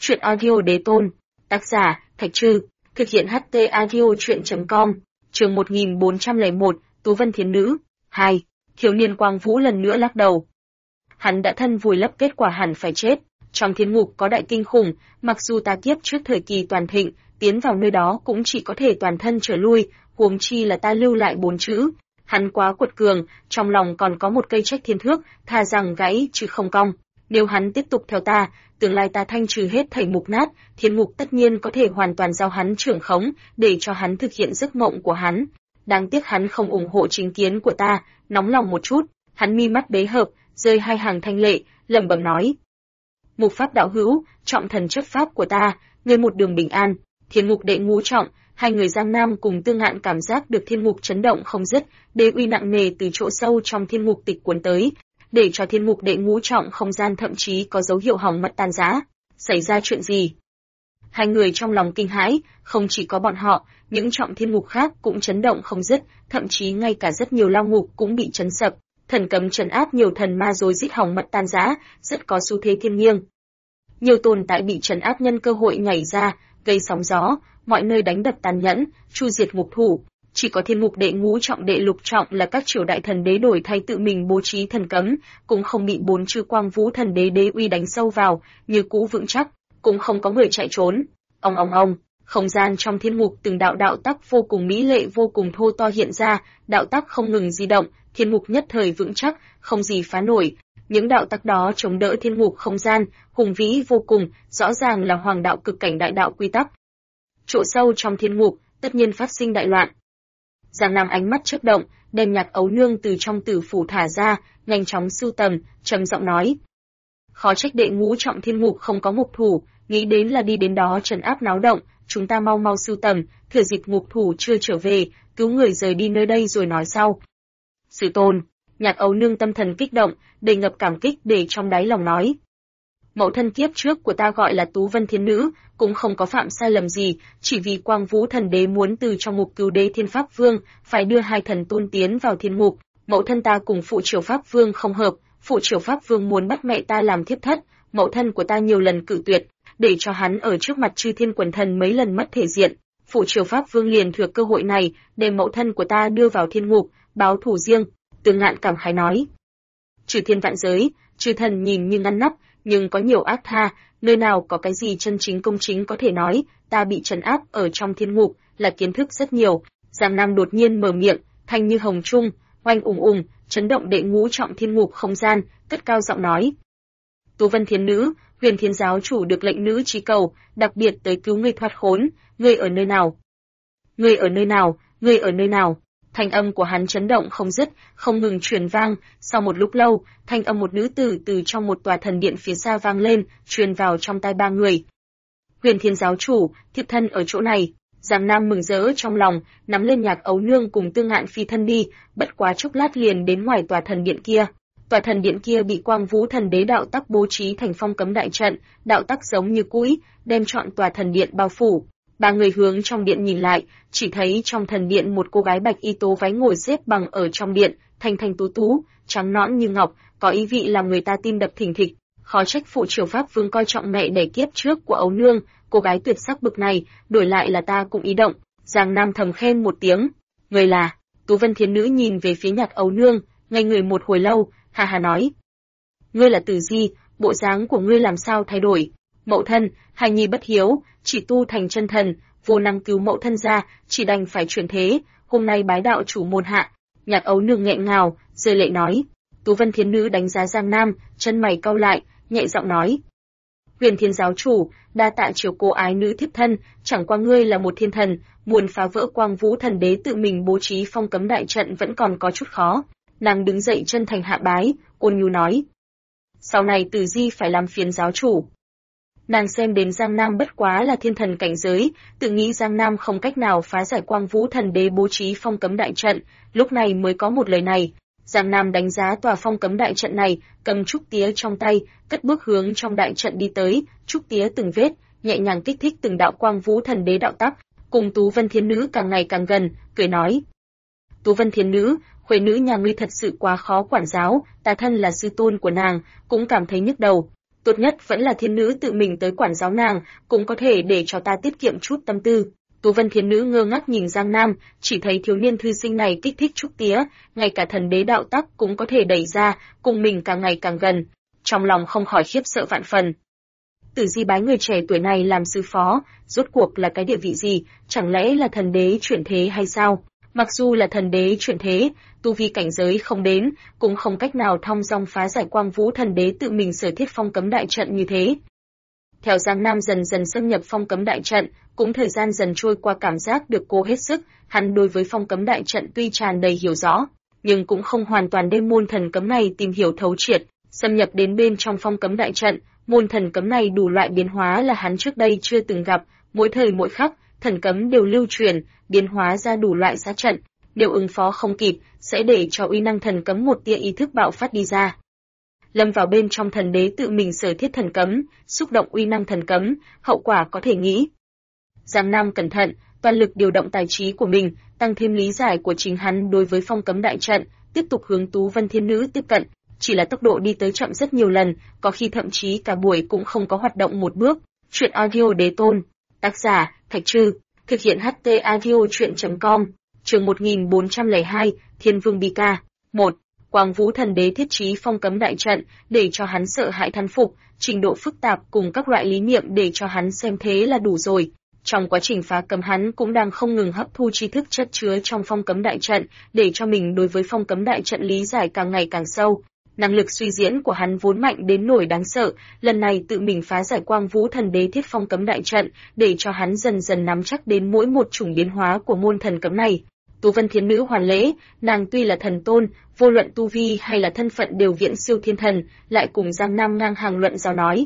Chuyện audio đế tôn. Tác giả, Thạch Trư. Thực hiện HT audio chuyện.com. Chương 1401, Tú Vân Thiến Nữ. 2. Thiếu niên Quang Vũ lần nữa lắc đầu. Hắn đã thân vùi lấp kết quả hẳn phải chết. Trong thiên ngục có đại kinh khủng, mặc dù ta kiếp trước thời kỳ toàn thịnh, tiến vào nơi đó cũng chỉ có thể toàn thân trở lui, huống chi là ta lưu lại 4 chữ. Hắn quá quật cường, trong lòng còn có một cây trách thiên thước, thà rằng gãy chứ không cong. Nếu hắn tiếp tục theo ta, tương lai ta thanh trừ hết thảy mục nát, thiên ngục tất nhiên có thể hoàn toàn giao hắn trưởng khống, để cho hắn thực hiện giấc mộng của hắn. Đáng tiếc hắn không ủng hộ chính kiến của ta, nóng lòng một chút, hắn mi mắt bế hợp, rơi hai hàng thanh lệ, lẩm bẩm nói: Mục pháp đạo hữu, trọng thần chấp pháp của ta, ngươi một đường bình an. Thiên ngục đệ ngũ trọng, hai người Giang Nam cùng Tương Ngạn cảm giác được thiên ngục chấn động không dứt, đế uy nặng nề từ chỗ sâu trong thiên ngục tịch cuốn tới, để cho thiên ngục đệ ngũ trọng không gian thậm chí có dấu hiệu hỏng mất tan rã. Xảy ra chuyện gì? Hai người trong lòng kinh hãi, không chỉ có bọn họ, những trọng thiên ngục khác cũng chấn động không dứt, thậm chí ngay cả rất nhiều lao ngục cũng bị chấn sập. Thần cấm trấn áp nhiều thần ma rối rít hỏng mất tan rã, rất có xu thế thiên nghiêng. Nhiều tồn tại bị trấn áp nhân cơ hội nhảy ra, gây sóng gió, mọi nơi đánh đập tàn nhẫn, chu diệt ngục thủ. Chỉ có thiên ngục đệ ngũ trọng đệ lục trọng là các triều đại thần đế đổi thay tự mình bố trí thần cấm, cũng không bị 4 chư Quang Vũ thần đế đế uy đánh sâu vào, như cũ vững chắc, cũng không có người chạy trốn. Ong, không gian trong thiên ngục từng đạo tắc vô cùng mỹ lệ vô cùng thô to hiện ra, đạo tắc không ngừng di động, thiên ngục nhất thời vững chắc, không gì phá nổi. Những đạo tắc đó chống đỡ thiên ngục không gian, hùng vĩ vô cùng, rõ ràng là hoàng đạo cực cảnh đại đạo quy tắc. Chỗ sâu trong thiên ngục, tất nhiên phát sinh đại loạn. Giang Nam ánh mắt chớp động, đem Nhạc Ấu Nương từ trong tử phủ thả ra, nhanh chóng sưu tầm, trầm giọng nói: Khó trách đệ ngũ trọng thiên ngục không có ngục thủ, nghĩ đến là đi đến đó trấn áp náo động, chúng ta mau sưu tầm, thừa dịp ngục thủ chưa trở về, cứu người rời đi nơi đây rồi nói sau. Sư tôn. Nhạc Ấu Nương tâm thần kích động, đầy ngập cảm kích để trong đáy lòng nói: Mẫu thân kiếp trước của ta gọi là Tú Vân Thiến Nữ, cũng không có phạm sai lầm gì, chỉ vì Quang Vũ thần đế muốn từ trong ngục cứu đế Thiên Pháp Vương, phải đưa hai thần tôn tiến vào thiên ngục. Mẫu thân ta cùng Phụ Triều Pháp Vương không hợp, Phụ Triều Pháp Vương muốn bắt mẹ ta làm thiếp thất, mẫu thân của ta nhiều lần cự tuyệt, để cho hắn ở trước mặt chư thiên quần thần mấy lần mất thể diện. Phụ Triều Pháp Vương liền thừa cơ hội này, đem mẫu thân của ta đưa vào thiên ngục, báo thù riêng. Tương Ngạn cảm khái nói: Trừ thiên vạn giới, chư thần nhìn như ngăn nắp, nhưng có nhiều ác tha, nơi nào có cái gì chân chính công chính có thể nói, ta bị trấn áp ở trong thiên ngục, là kiến thức rất nhiều. Giang Nam đột nhiên mở miệng, thanh như hồng trung, oanh ùng, chấn động đệ ngũ trọng thiên ngục không gian, cất cao giọng nói: Tú Vân Thiến Nữ, Huyền Thiên giáo chủ được lệnh nữ chí cầu, đặc biệt tới cứu ngươi thoát khốn, ngươi ở nơi nào? Ngươi ở nơi nào? Ngươi ở nơi nào? Thanh âm của hắn chấn động không dứt, không ngừng truyền vang, sau một lúc lâu, thanh âm một nữ tử từ trong một tòa thần điện phía xa vang lên, truyền vào trong tai ba người. Huyền Thiên giáo chủ, thiếp thân ở chỗ này. Giang Nam mừng rỡ trong lòng, nắm lên Nhạc Ấu Nương cùng Tương Ngạn phi thân đi, bất quá chốc lát liền đến ngoài tòa thần điện kia. Tòa thần điện kia bị Quang Vũ thần đế đạo tắc bố trí thành phong cấm đại trận, đạo tắc giống như cũi, đem trọn tòa thần điện bao phủ. Ba người hướng trong điện nhìn lại, chỉ thấy trong thần điện một cô gái bạch y tố váy ngồi xếp bằng ở trong điện, thanh tú, trắng nõn như ngọc, có ý vị làm người ta tim đập thình thịch. Khó trách Phụ Triều Pháp Vương coi trọng mẹ đẻ kiếp trước của Ấu Nương, cô gái tuyệt sắc bực này, đổi lại là ta cũng ý động. Giang Nam thầm khen một tiếng. Người là? Tú Vân Thiến Nữ nhìn về phía Nhạc Ấu Nương, ngây người một hồi lâu, hà nói: Ngươi là Từ Di, bộ dáng của ngươi làm sao thay đổi? Mẫu thân, hài nhi bất hiếu, chỉ tu thành chân thần, vô năng cứu mẫu thân ra, chỉ đành phải chuyển thế, hôm nay bái đạo chủ môn hạ. Nhạc Ấu Nương nghẹn ngào, rơi lệ nói. Tú Vân Thiến Nữ đánh giá Giang Nam, chân mày cau lại, nhẹ giọng nói: Huyền Thiên giáo chủ, đa tạ chiều cố ái nữ thiếp thân, chẳng qua ngươi là một thiên thần, muốn phá vỡ Quang Vũ thần đế tự mình bố trí phong cấm đại trận vẫn còn có chút khó. Nàng đứng dậy chân thành hạ bái, ôn nhu nói: Sau này Từ Di phải làm phiền giáo chủ. Nàng xem đến Giang Nam bất quá là thiên thần cảnh giới, tự nghĩ Giang Nam không cách nào phá giải Quang Vũ thần đế bố trí phong cấm đại trận, lúc này mới có một lời này. Giang Nam đánh giá tòa phong cấm đại trận này, cầm trúc tía trong tay, cất bước hướng trong đại trận đi tới, trúc tía từng vết, nhẹ nhàng kích thích từng đạo Quang Vũ thần đế đạo tắc, cùng Tú Vân Thiến Nữ càng ngày càng gần, cười nói: Tú Vân Thiến Nữ, khuê nữ nhà ngươi thật sự quá khó quản giáo, ta thân là sư tôn của nàng, cũng cảm thấy nhức đầu. tốt nhất vẫn là thiên nữ tự mình tới quản giáo nàng, cũng có thể để cho ta tiết kiệm chút tâm tư. Tú Vân Thiên Nữ ngơ ngác nhìn Giang Nam, chỉ thấy thiếu niên thư sinh này kích thích trúc tía, ngay cả thần đế đạo tắc cũng có thể đẩy ra, cùng mình càng ngày càng gần. Trong lòng không khỏi khiếp sợ vạn phần. Tử Di bái người trẻ tuổi này làm sư phó, rốt cuộc là cái địa vị gì, chẳng lẽ là thần đế chuyển thế hay sao? Mặc dù là thần đế chuyển thế, tu vi cảnh giới không đến, cũng không cách nào thong dong phá giải Quang Vũ thần đế tự mình sở thiết phong cấm đại trận như thế. Theo Giang Nam dần dần xâm nhập phong cấm đại trận, cũng thời gian dần trôi qua cảm giác được cố hết sức, hắn đối với phong cấm đại trận tuy tràn đầy hiểu rõ, nhưng cũng không hoàn toàn đem môn thần cấm này tìm hiểu thấu triệt, xâm nhập đến bên trong phong cấm đại trận, môn thần cấm này đủ loại biến hóa là hắn trước đây chưa từng gặp, mỗi thời mỗi khắc, thần cấm đều lưu truyền, biến hóa ra đủ loại sát trận, đều ứng phó không kịp, sẽ để cho uy năng thần cấm một tia ý thức bạo phát đi ra. Lâm vào bên trong thần đế tự mình sở thiết thần cấm, xúc động uy năng thần cấm, hậu quả có thể nghĩ. Giang Nam cẩn thận, toàn lực điều động tài trí của mình, tăng thêm lý giải của chính hắn đối với phong cấm đại trận, tiếp tục hướng Tú Vân Thiên Nữ tiếp cận, chỉ là tốc độ đi tới chậm rất nhiều lần, có khi thậm chí cả buổi cũng không có hoạt động một bước. Truyện audio đế tôn, tác giả Thạch Trư, thực hiện HT audio truyện.com, chương 1402, Thiên Vương Bi Ca. 1. Quang Vũ thần đế thiết trí phong cấm đại trận, để cho hắn sợ hãi thán phục, trình độ phức tạp cùng các loại lý niệm để cho hắn xem thế là đủ rồi. Trong quá trình phá cấm hắn cũng đang không ngừng hấp thu tri thức chất chứa trong phong cấm đại trận, để cho mình đối với phong cấm đại trận lý giải càng ngày càng sâu. Năng lực suy diễn của hắn vốn mạnh đến nỗi đáng sợ, lần này tự mình phá giải Quang Vũ thần đế thiết phong cấm đại trận, để cho hắn dần dần nắm chắc đến mỗi một chủng biến hóa của môn thần cấm này. Tú Vân Thiên Nữ hoàn lễ, nàng tuy là thần tôn, vô luận tu vi hay là thân phận đều viễn siêu thiên thần, lại cùng Giang Nam ngang hàng luận giáo nói.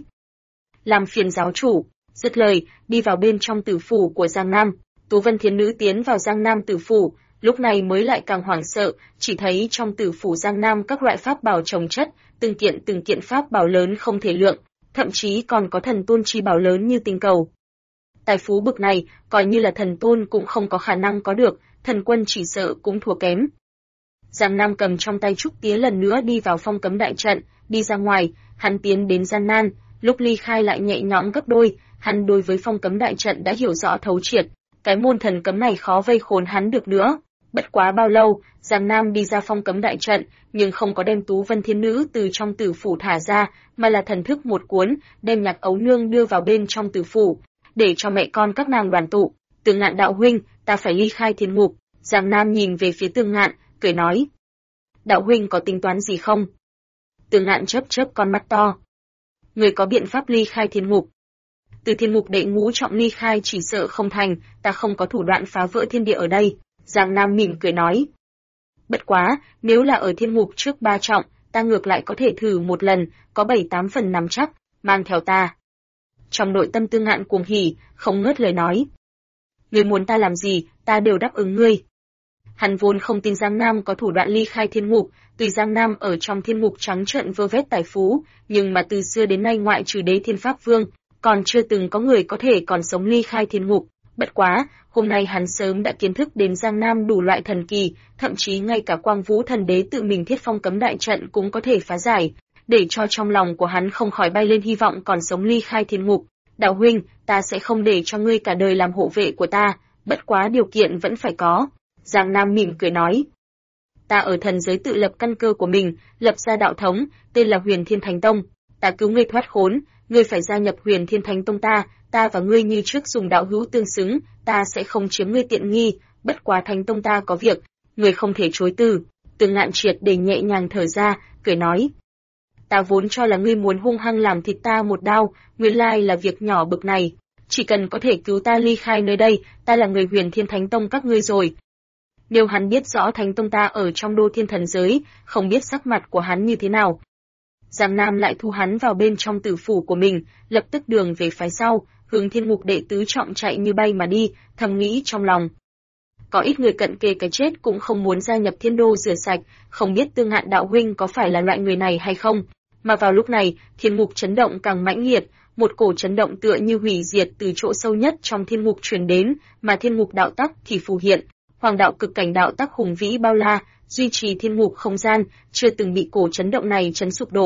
Làm phiền giáo chủ, dứt lời, đi vào bên trong tử phủ của Giang Nam. Tú Vân Thiên Nữ tiến vào Giang Nam tử phủ, lúc này mới lại càng hoảng sợ, chỉ thấy trong tử phủ Giang Nam các loại pháp bảo chồng chất, từng kiện pháp bảo lớn không thể lượng, thậm chí còn có thần tôn chi bảo lớn như tinh cầu. Tài phú bực này, coi như là thần tôn cũng không có khả năng có được, thần quân chỉ sợ cũng thua kém. Giang Nam cầm trong tay trúc tía lần nữa đi vào phong cấm đại trận, đi ra ngoài, hắn tiến đến gian nan, lúc ly khai lại nhẹ nhõm gấp đôi, hắn đối với phong cấm đại trận đã hiểu rõ thấu triệt, cái môn thần cấm này khó vây khốn hắn được nữa. Bất quá bao lâu, Giang Nam đi ra phong cấm đại trận, nhưng không có đem Tú Vân Thiên Nữ từ trong tử phủ thả ra, mà là thần thức một cuốn, đem Nhạc Ấu Nương đưa vào bên trong tử phủ, để cho mẹ con các nàng đoàn tụ. Từ Ngạn đạo huynh, ta phải ly khai thiên ngục. Giang Nam nhìn về phía Từ Ngạn, cười nói. Đạo huynh có tính toán gì không? Từ Ngạn chớp chớp con mắt to. Người có biện pháp ly khai thiên ngục. Từ thiên ngục đệ ngũ trọng ly khai chỉ sợ không thành, ta không có thủ đoạn phá vỡ thiên địa ở đây. Giang Nam mỉm cười nói. Bất quá, nếu là ở thiên ngục trước 3 trọng, ta ngược lại có thể thử một lần, có 7-8 phần nắm chắc, mang theo ta. Trong nội tâm Tư Ngạn cuồng hỉ, không ngớt lời nói. Ngươi muốn ta làm gì, ta đều đáp ứng ngươi. Hắn vốn không tin Giang Nam có thủ đoạn ly khai thiên ngục, tuy Giang Nam ở trong thiên ngục trắng trợn vơ vét tài phú, nhưng mà từ xưa đến nay ngoại trừ Đế Thiên Pháp Vương, còn chưa từng có người có thể còn sống ly khai thiên ngục. Bất quá, hôm nay hắn sớm đã kiến thức đến Giang Nam đủ loại thần kỳ, thậm chí ngay cả Quang Vũ thần đế tự mình thiết phong cấm đại trận cũng có thể phá giải, để cho trong lòng của hắn không khỏi bay lên hy vọng còn sống ly khai thiên ngục. Đạo huynh, ta sẽ không để cho ngươi cả đời làm hộ vệ của ta, bất quá điều kiện vẫn phải có. Giang Nam mỉm cười nói. Ta ở thần giới tự lập căn cơ của mình, lập ra đạo thống, tên là Huyền Thiên Thánh Tông. Ta cứu ngươi thoát khốn, ngươi phải gia nhập Huyền Thiên Thánh Tông ta và ngươi như trước dùng đạo hữu tương xứng, ta sẽ không chiếm ngươi tiện nghi, bất quá Thánh Tông ta có việc, ngươi không thể chối từ. Từ Ngạn triệt để nhẹ nhàng thở ra, cười nói. Ta vốn cho là ngươi muốn hung hăng làm thịt ta một đao, nguyên lai là việc nhỏ bực này. Chỉ cần có thể cứu ta ly khai nơi đây, ta là người Huyền Thiên Thánh Tông các ngươi rồi. Nếu hắn biết rõ Thánh Tông ta ở trong đô thiên thần giới, không biết sắc mặt của hắn như thế nào. Giang Nam lại thu hắn vào bên trong tử phủ của mình, lập tức đường về phái sau, hướng thiên ngục đệ tứ trọng chạy như bay mà đi, thầm nghĩ trong lòng. Có ít người cận kề cái chết cũng không muốn gia nhập thiên đô rửa sạch, không biết Tư Ngạn đạo huynh có phải là loại người này hay không. Mà vào lúc này, thiên ngục chấn động càng mãnh liệt, một cổ chấn động tựa như hủy diệt từ chỗ sâu nhất trong thiên ngục truyền đến, mà thiên ngục đạo tắc thì phù hiện. Hoàng đạo cực cảnh đạo tắc hùng vĩ bao la, duy trì thiên ngục không gian, chưa từng bị cổ chấn động này chấn sụp đổ.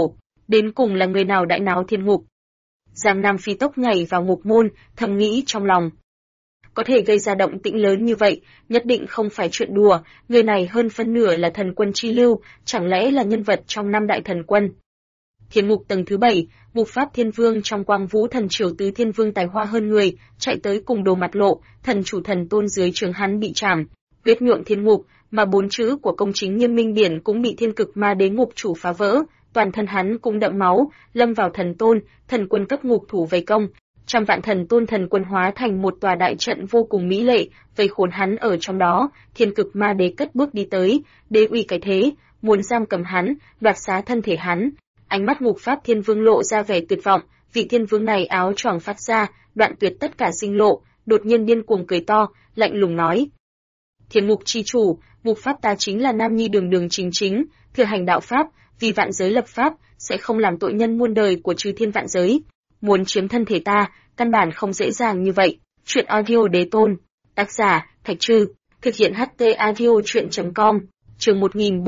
Đến cùng là người nào đại náo thiên ngục? Giang Nam phi tốc nhảy vào ngục môn, thầm nghĩ trong lòng. Có thể gây ra động tĩnh lớn như vậy, nhất định không phải chuyện đùa, người này hơn phân nửa là thần quân chi lưu, chẳng lẽ là nhân vật trong 5 đại thần quân. Thiên ngục tầng thứ 7, Ngục Pháp Thiên Vương trong Quang Vũ Thần Triều tứ thiên vương tài hoa hơn người, chạy tới cùng đồ mặt lộ, thần chủ thần tôn dưới trường hắn bị trảm, huyết nhuộm thiên ngục, mà 4 chữ của công chính Nghiêm Minh Biển cũng bị thiên cực ma đế ngục chủ phá vỡ, toàn thân hắn cũng đẫm máu, lâm vào thần tôn, thần quân cấp ngục thủ vây công. Trăm vạn thần tôn thần quân hóa thành một tòa đại trận vô cùng mỹ lệ, vây khốn hắn ở trong đó. Thiên cực ma đế cất bước đi tới, đế uy cái thế, muốn giam cầm hắn, đoạt xá thân thể hắn. Ánh mắt Ngục Pháp Thiên Vương lộ ra vẻ tuyệt vọng, vị thiên vương này áo choàng phát ra, đoạn tuyệt tất cả sinh lộ, đột nhiên điên cuồng cười to, lạnh lùng nói: Thiên ngục chi chủ, Ngục Pháp ta chính là nam nhi đường đường chính chính, thừa hành đạo pháp, vì vạn giới lập pháp, sẽ không làm tội nhân muôn đời của chư thiên vạn giới. Muốn chiếm thân thể ta, căn bản không dễ dàng như vậy. Truyện audio đế tôn. Tác giả, Thạch Trư. Thực hiện HT audio truyện.com. Chương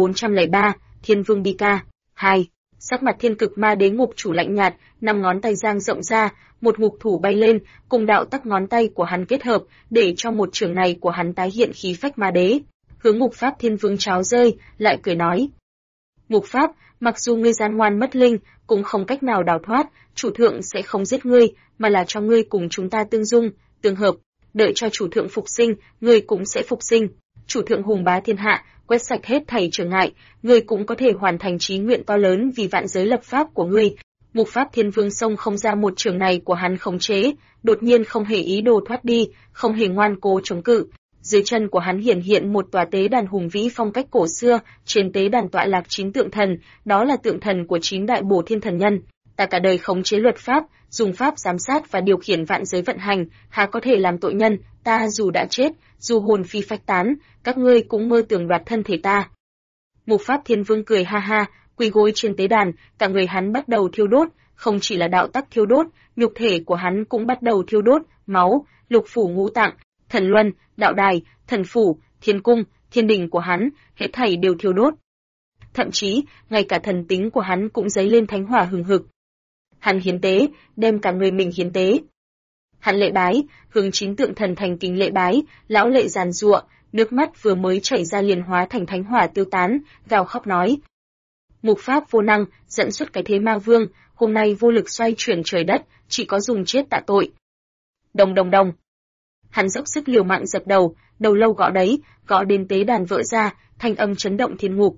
1403, Thiên Vương Bi Ca. 2. Sắc mặt thiên cực ma đế ngục chủ lạnh nhạt, 5 ngón tay giang rộng ra, một ngục thủ bay lên, cùng đạo tắc ngón tay của hắn kết hợp, để cho một trường này của hắn tái hiện khí phách ma đế. Hướng Ngục Pháp Thiên Vương cháo rơi, lại cười nói: Ngục Pháp, mặc dù ngươi gian ngoan mất linh, cũng không cách nào đào thoát, chủ thượng sẽ không giết ngươi, mà là cho ngươi cùng chúng ta tương dung, tương hợp, đợi cho chủ thượng phục sinh, ngươi cũng sẽ phục sinh. Chủ thượng hùng bá thiên hạ, quét sạch hết thảy trở ngại, ngươi cũng có thể hoàn thành chí nguyện to lớn vì vạn giới lập pháp của ngươi. Ngục Pháp Thiên Vương xông không ra một trường này của hắn khống chế, đột nhiên không hề ý đồ thoát đi, không hề ngoan cố chống cự. Dưới chân của hắn hiển hiện một tòa tế đàn hùng vĩ phong cách cổ xưa, trên tế đàn tọa lạc 9 tượng thần, đó là tượng thần của 9 đại bổ thiên thần nhân. Ta cả đời khống chế luật pháp, dùng pháp giám sát và điều khiển vạn giới vận hành, há có thể làm tội nhân, ta dù đã chết, dù hồn phi phách tán, các ngươi cũng mơ tưởng đoạt thân thể ta. Ngục Pháp Thiên Vương cười ha ha, quỳ gối trên tế đàn, cả người hắn bắt đầu thiêu đốt, không chỉ là đạo tắc thiêu đốt, nhục thể của hắn cũng bắt đầu thiêu đốt, máu, lục phủ ngũ tạng, thần luân, đạo đài, thần phủ, thiên cung, thiên đình của hắn, hết thảy đều thiêu đốt. Thậm chí, ngay cả thần tính của hắn cũng dấy lên thánh hỏa hừng hực. Hắn hiến tế, đem cả người mình hiến tế. Hắn lễ bái, hướng 9 tượng thần thành kính lễ bái, lão lệ giàn giụa, nước mắt vừa mới chảy ra liền hóa thành thánh hỏa tiêu tán, gào khóc nói: Ngục Pháp vô năng, dẫn xuất cái thế ma vương, hôm nay vô lực xoay chuyển trời đất, chỉ có dùng chết tạ tội. Đồng đồng đồng. Hắn dốc sức liều mạng dập đầu, đầu lâu gõ đấy, gõ đến tế đàn vỡ ra, thanh âm chấn động thiên ngục.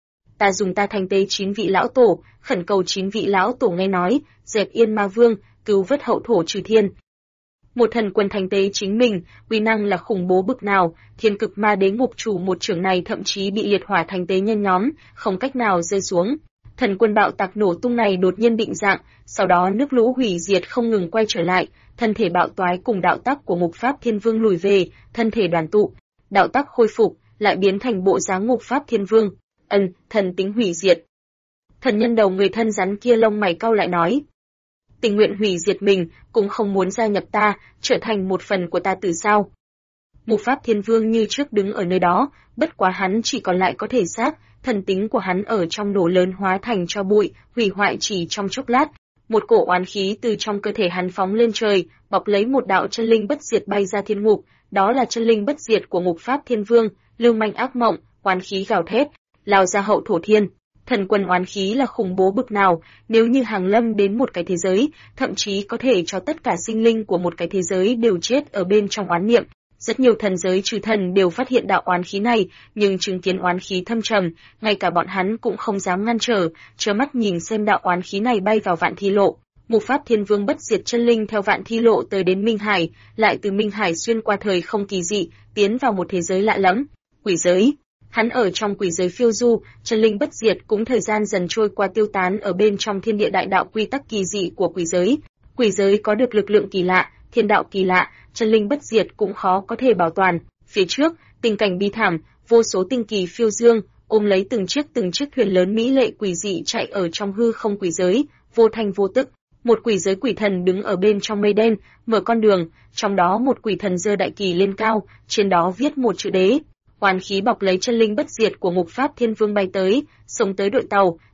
Ta dùng ta thành tế 9 vị lão tổ, khẩn cầu 9 vị lão tổ nghe nói, dẹp yên ma vương, cứu vớt hậu thổ trừ thiên. Một thần quân thành tế chính mình, uy năng là khủng bố bực nào, thiên cực ma đế ngục chủ một trưởng này thậm chí bị liệt hỏa thành tế nhân nhóm, không cách nào rơi xuống. Thần quân bạo tạc nổ tung này đột nhiên định dạng, sau đó nước lũ hủy diệt không ngừng quay trở lại, thân thể bạo toái cùng đạo tắc của Ngục Pháp Thiên Vương lùi về, thân thể đoàn tụ, đạo tắc khôi phục, lại biến thành bộ dáng Ngục Pháp Thiên Vương. Thần tính hủy diệt. Thần nhân đầu người thân rắn kia lông mày cau lại nói: tình nguyện hủy diệt mình, cũng không muốn gia nhập ta, trở thành một phần của ta từ sao? Ngục Pháp Thiên Vương như trước đứng ở nơi đó, bất quá hắn chỉ còn lại có thể xác, thần tính của hắn ở trong nổ lớn hóa thành tro bụi, hủy hoại chỉ trong chốc lát. Một cổ oán khí từ trong cơ thể hắn phóng lên trời, bọc lấy một đạo chân linh bất diệt bay ra thiên ngục, đó là chân linh bất diệt của Ngục Pháp Thiên Vương, lưu manh ác mộng, oán khí gào thét, lao ra hậu thổ thiên. Thần quân oán khí là khủng bố bực nào, nếu như hàng lâm đến một cái thế giới, thậm chí có thể cho tất cả sinh linh của một cái thế giới đều chết ở bên trong oán niệm. Rất nhiều thần giới trừ thần đều phát hiện đạo oán khí này, nhưng chứng kiến oán khí thâm trầm, ngay cả bọn hắn cũng không dám ngăn trở, trơ mắt nhìn xem đạo oán khí này bay vào Vạn Thi Lộ. Ngục Pháp Thiên Vương bất diệt chân linh theo Vạn Thi Lộ tới đến Minh Hải, lại từ Minh Hải xuyên qua thời không kỳ dị, tiến vào một thế giới lạ lẫm, quỷ giới. Hắn ở trong quỷ giới phiêu du, chân linh bất diệt cũng thời gian dần trôi qua tiêu tán ở bên trong thiên địa đại đạo quy tắc kỳ dị của quỷ giới. Quỷ giới có được lực lượng kỳ lạ, thiên đạo kỳ lạ, chân linh bất diệt cũng khó có thể bảo toàn. Phía trước, tình cảnh bi thảm, vô số tinh kỳ phiêu dương, ôm lấy từng chiếc thuyền lớn mỹ lệ quỷ dị chạy ở trong hư không quỷ giới, vô thanh vô tức. Một quỷ giới quỷ thần đứng ở bên trong mây đen, mở con đường, trong đó một quỷ thần giơ đại kỳ lên cao, trên đó viết một chữ đế. Oán khí bọc lấy chân linh bất diệt của Ngục Pháp Thiên Vương bay tới, xông tới đội tàu,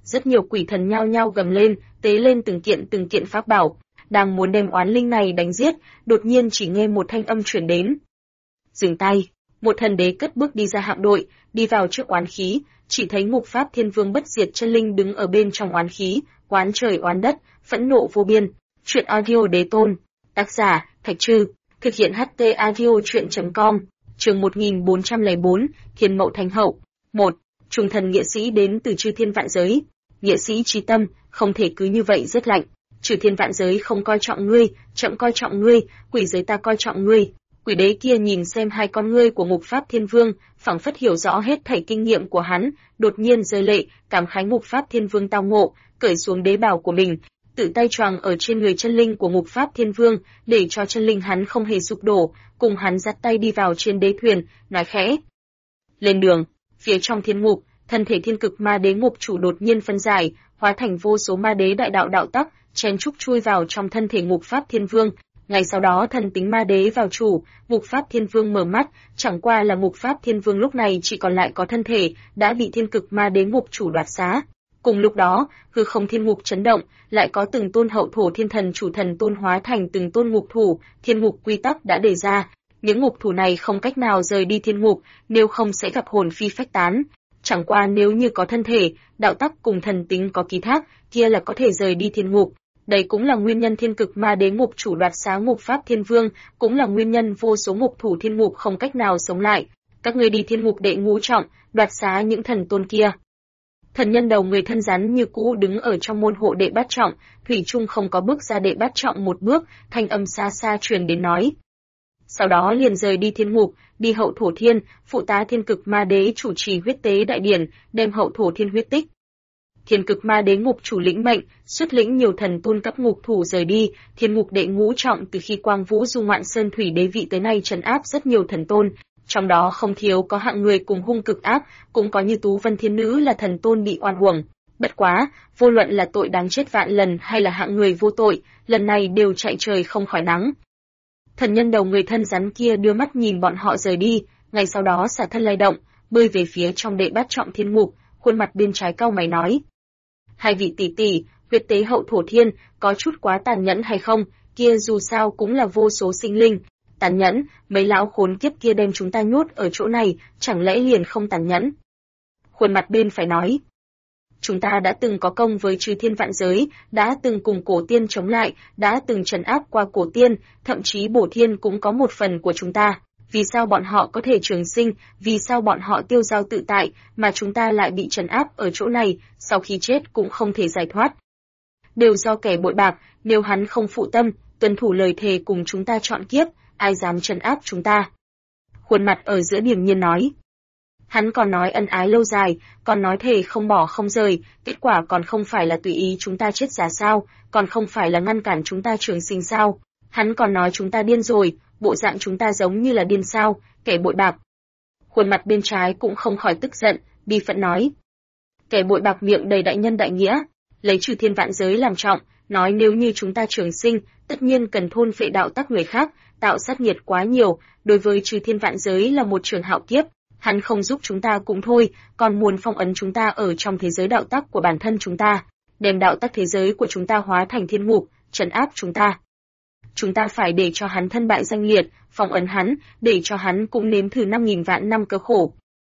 Rất nhiều quỷ thần nhao nhao gầm lên, tế lên từng kiện pháp bảo, đang muốn đem oán linh này đánh giết, đột nhiên chỉ nghe một thanh âm truyền đến. Dừng tay, một thần đế cất bước đi ra hạm đội, đi vào trước oán khí, chỉ thấy Ngục Pháp Thiên Vương bất diệt chân linh đứng ở bên trong oán khí, oán trời oán đất, phẫn nộ vô biên. Truyện audio đế tôn, tác giả Thạch Trư, thực hiện HT audio truyện.com, chương 1404, Thiên Mậu Thánh Hậu. 1. Trùng thần nghĩa sĩ đến từ chư thiên vạn giới. Nghĩa sĩ trí tâm, không thể cứ như vậy rất lạnh. Chư thiên vạn giới không coi trọng ngươi, chậm coi trọng ngươi, quỷ giới ta coi trọng ngươi. Quỷ đế kia nhìn xem hai con ngươi của Ngục Pháp Thiên Vương, phảng phất hiểu rõ hết thảy kinh nghiệm của hắn, đột nhiên rơi lệ, cảm khái Ngục Pháp Thiên Vương tao ngộ, cởi xuống đế bào của mình, tự tay choàng ở trên người chân linh của Ngục Pháp Thiên Vương, để cho chân linh hắn không hề sụp đổ, cùng hắn dắt tay đi vào trên đế thuyền, nói khẽ: "Lên đường." Phía trong thiên ngục, thân thể thiên cực ma đế ngục chủ đột nhiên phân giải, hóa thành vô số ma đế đại đạo đạo tắc, chen trúc chui vào trong thân thể Ngục Pháp Thiên Vương. Ngay sau đó thần tính ma đế vào chủ, Ngục Pháp Thiên Vương mở mắt, chẳng qua là Ngục Pháp Thiên Vương lúc này chỉ còn lại có thân thể, đã bị thiên cực ma đế ngục chủ đoạt xá. Cùng lúc đó, hư không thiên ngục chấn động, lại có từng tôn hậu thổ thiên thần chủ thần tôn hóa thành từng tôn ngục thủ, thiên ngục quy tắc đã đề ra. Những ngục thủ này không cách nào rời đi thiên ngục, nếu không sẽ gặp hồn phi phách tán. Chẳng qua nếu như có thân thể, đạo tắc cùng thần tính có ký thác, kia là có thể rời đi thiên ngục. Đây cũng là nguyên nhân thiên cực ma đế ngục chủ đoạt xá Ngục Pháp Thiên Vương, cũng là nguyên nhân vô số ngục thủ thiên ngục không cách nào sống lại. Các ngươi đi thiên ngục đệ ngũ trọng, đoạt xá những thần tôn kia. Thần nhân đầu người thân rắn như cũ đứng ở trong môn hộ đệ bát trọng, thủy chung không có bước ra đệ bát trọng một bước, thanh âm xa xa truyền đến nói. Sau đó liền rời đi thiên ngục, đi hậu thổ thiên, phụ tá thiên cực ma đế chủ trì huyết tế đại điển, đem hậu thổ thiên huyết tích. Thiên cực ma đế ngục chủ lĩnh mệnh, xuất lĩnh nhiều thần tôn cấp ngục thủ rời đi, thiên ngục đệ ngũ trọng từ khi Quang Vũ Du Ngoạn Sơn Thủy đế vị tới nay trấn áp rất nhiều thần tôn, trong đó không thiếu có hạng người cùng hung cực áp, cũng có như Tú Vân Thiên Nữ là thần tôn bị oan uổng. Bất quá, vô luận là tội đáng chết vạn lần hay là hạng người vô tội, lần này đều chạy trời không khỏi nắng. Thần nhân đầu người thân rắn kia đưa mắt nhìn bọn họ rời đi, ngay sau đó xả thân lay động, bơi về phía trong đệ bát trọng thiên ngục, khuôn mặt bên trái cau mày nói: "Hai vị tỷ tỷ, huyết tế hậu thổ thiên, có chút quá tàn nhẫn hay không? Kia dù sao cũng là vô số sinh linh, tàn nhẫn, mấy lão khốn kiếp kia đem chúng ta nhốt ở chỗ này, chẳng lẽ liền không tàn nhẫn?" Khuôn mặt bên phải nói: "Chúng ta đã từng có công với chư thiên vạn giới, đã từng cùng cổ tiên chống lại, đã từng trấn áp qua cổ tiên, thậm chí bổ thiên cũng có một phần của chúng ta. Vì sao bọn họ có thể trường sinh, vì sao bọn họ tiêu dao tự tại, mà chúng ta lại bị trấn áp ở chỗ này, sau khi chết cũng không thể giải thoát? Đều do kẻ bội bạc, nếu hắn không phụ tâm, tuân thủ lời thề cùng chúng ta chọn kiếp, ai dám trấn áp chúng ta?" Khuôn mặt ở giữa điềm nhiên nói. Hắn còn nói ân ái lâu dài, còn nói thề không bỏ không rời, kết quả còn không phải là tùy ý chúng ta chết giả sao, còn không phải là ngăn cản chúng ta trường sinh sao? Hắn còn nói chúng ta điên rồi, bộ dạng chúng ta giống như là điên sao, kẻ bội bạc. Khuôn mặt bên trái cũng không khỏi tức giận, bi phẫn nói. Kẻ bội bạc miệng đầy đại nhân đại nghĩa, lấy trừ thiên vạn giới làm trọng, nói nếu như chúng ta trường sinh, tất nhiên cần thôn phệ đạo tắc người khác, tạo sát nghiệt quá nhiều, đối với trừ thiên vạn giới là một trường hạo kiếp. Hắn không giúp chúng ta cũng thôi, còn muốn phong ấn chúng ta ở trong thế giới đạo tắc của bản thân chúng ta, đem đạo tắc thế giới của chúng ta hóa thành thiên ngục, trấn áp chúng ta. Chúng ta phải để cho hắn thân bại danh liệt, phong ấn hắn, để cho hắn cũng nếm thử 5.000 vạn năm cơ khổ.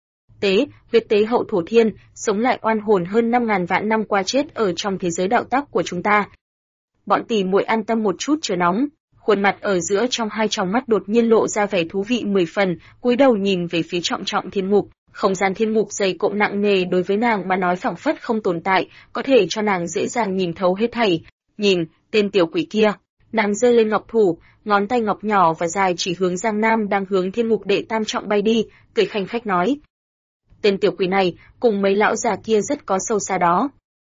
Tế, huyết tế hậu thổ thiên, sống lại oan hồn hơn 5.000 vạn năm qua chết ở trong thế giới đạo tắc của chúng ta. Bọn tỷ muội an tâm một chút chờ nóng. Khuôn mặt ở giữa trong hai tròng mắt đột nhiên lộ ra vẻ thú vị 10 phần, cúi đầu nhìn về phía trọng trọng thiên ngục, không gian thiên ngục dày cộm nặng nề đối với nàng mà nói phảng phất không tồn tại, có thể cho nàng dễ dàng nhìn thấu hết thảy. Nhìn, tên tiểu quỷ kia, nàng giơ lên ngọc thủ, ngón tay ngọc nhỏ và dài chỉ hướng Giang Nam đang hướng thiên ngục đệ tam trọng bay đi, cười khanh khách nói: "Tên tiểu quỷ này, cùng mấy lão già kia rất có sâu xa đó.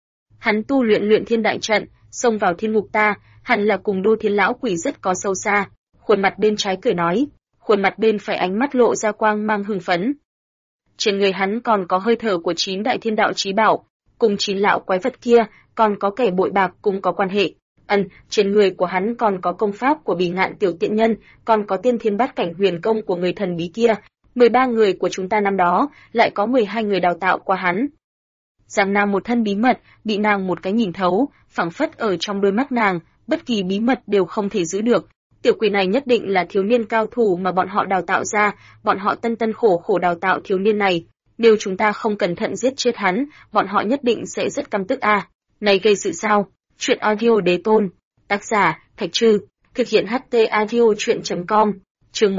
Hắn tu luyện thiên đại trận, xông vào thiên ngục ta, hẳn là cùng Đô Thiên lão quỷ rất có sâu xa." Khuôn mặt bên trái cười nói, khuôn mặt bên phải ánh mắt lộ ra quang mang hưng phấn. Trên người hắn còn có hơi thở của 9 đại thiên đạo chí bảo, cùng 9 lão quái vật kia, còn có kẻ bội bạc cũng có quan hệ. Trên người của hắn còn có công pháp của Bỉ Ngạn tiểu tiện nhân, còn có tiên thiên bát cảnh huyền công của người thần bí kia. 13 người của chúng ta năm đó, lại có 12 người đào tạo qua hắn. Giang Nam một thân bí mật, bị nàng một cái nhìn thấu, phảng phất ở trong đôi mắt nàng, bất kỳ bí mật đều không thể giữ được. Tiểu quỷ này nhất định là thiếu niên cao thủ mà bọn họ đào tạo ra, bọn họ tân tân khổ khổ đào tạo thiếu niên này. Nếu chúng ta không cẩn thận giết chết hắn, bọn họ nhất định sẽ rất căm tức a. Này gây sự sao? Chuyện audio đế tôn. Tác giả, Thạch Trư. Thực hiện HT audio chuyện.com. Chương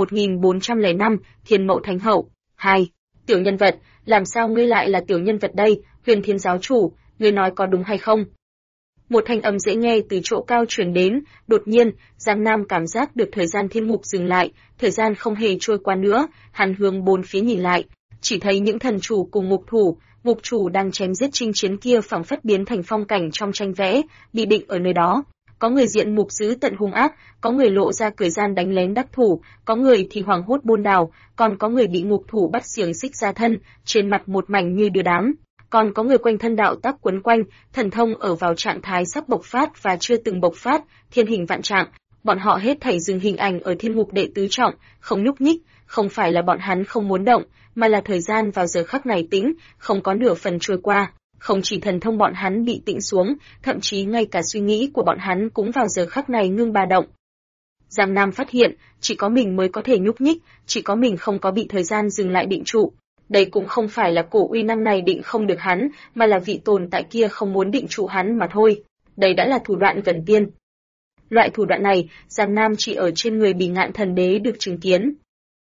1405, Thiên Mậu Thánh Hậu. 2. Tiểu nhân vật, làm sao ngươi lại là tiểu nhân vật đây, Huyền Thiên giáo chủ, ngươi nói có đúng hay không? Một thanh âm dễ nghe từ chỗ cao truyền đến, đột nhiên, Giang Nam cảm giác được thời gian thiên mục dừng lại, thời gian không hề trôi qua nữa, hắn hướng bốn phía nhìn lại, chỉ thấy những thần chủ cùng ngục chủ đang chém giết chinh chiến kia phảng phất biến thành phong cảnh trong tranh vẽ, bị định ở nơi đó. Có người diện mục dữ tận hung ác, có người lộ ra cười gian đánh lén đắc thủ, có người thì hoảng hốt bôn đào, còn có người bị ngục thủ bắt xiềng xích ra thân, trên mặt một mảnh như đưa đám. Còn có người quanh thân đạo tắc quấn quanh, thần thông ở vào trạng thái sắp bộc phát và chưa từng bộc phát, thiên hình vạn trạng. Bọn họ hết thảy dừng hình ảnh ở thiên ngục đệ tứ trọng, không nhúc nhích, không phải là bọn hắn không muốn động, mà là thời gian vào giờ khắc này tĩnh, không có nửa phần trôi qua. Không chỉ thần thông bọn hắn bị tĩnh xuống, thậm chí ngay cả suy nghĩ của bọn hắn cũng vào giờ khắc này ngưng bà động. Giang Nam phát hiện, chỉ có mình mới có thể nhúc nhích, chỉ có mình không có bị thời gian dừng lại định trụ. Đây cũng không phải là cổ uy năng này định không được hắn, mà là vị tồn tại kia không muốn định trụ hắn mà thôi. Đây đã là thủ đoạn gần tiên. Loại thủ đoạn này, Giang Nam chỉ ở trên người Bỉ Ngạn Thần Đế được chứng kiến.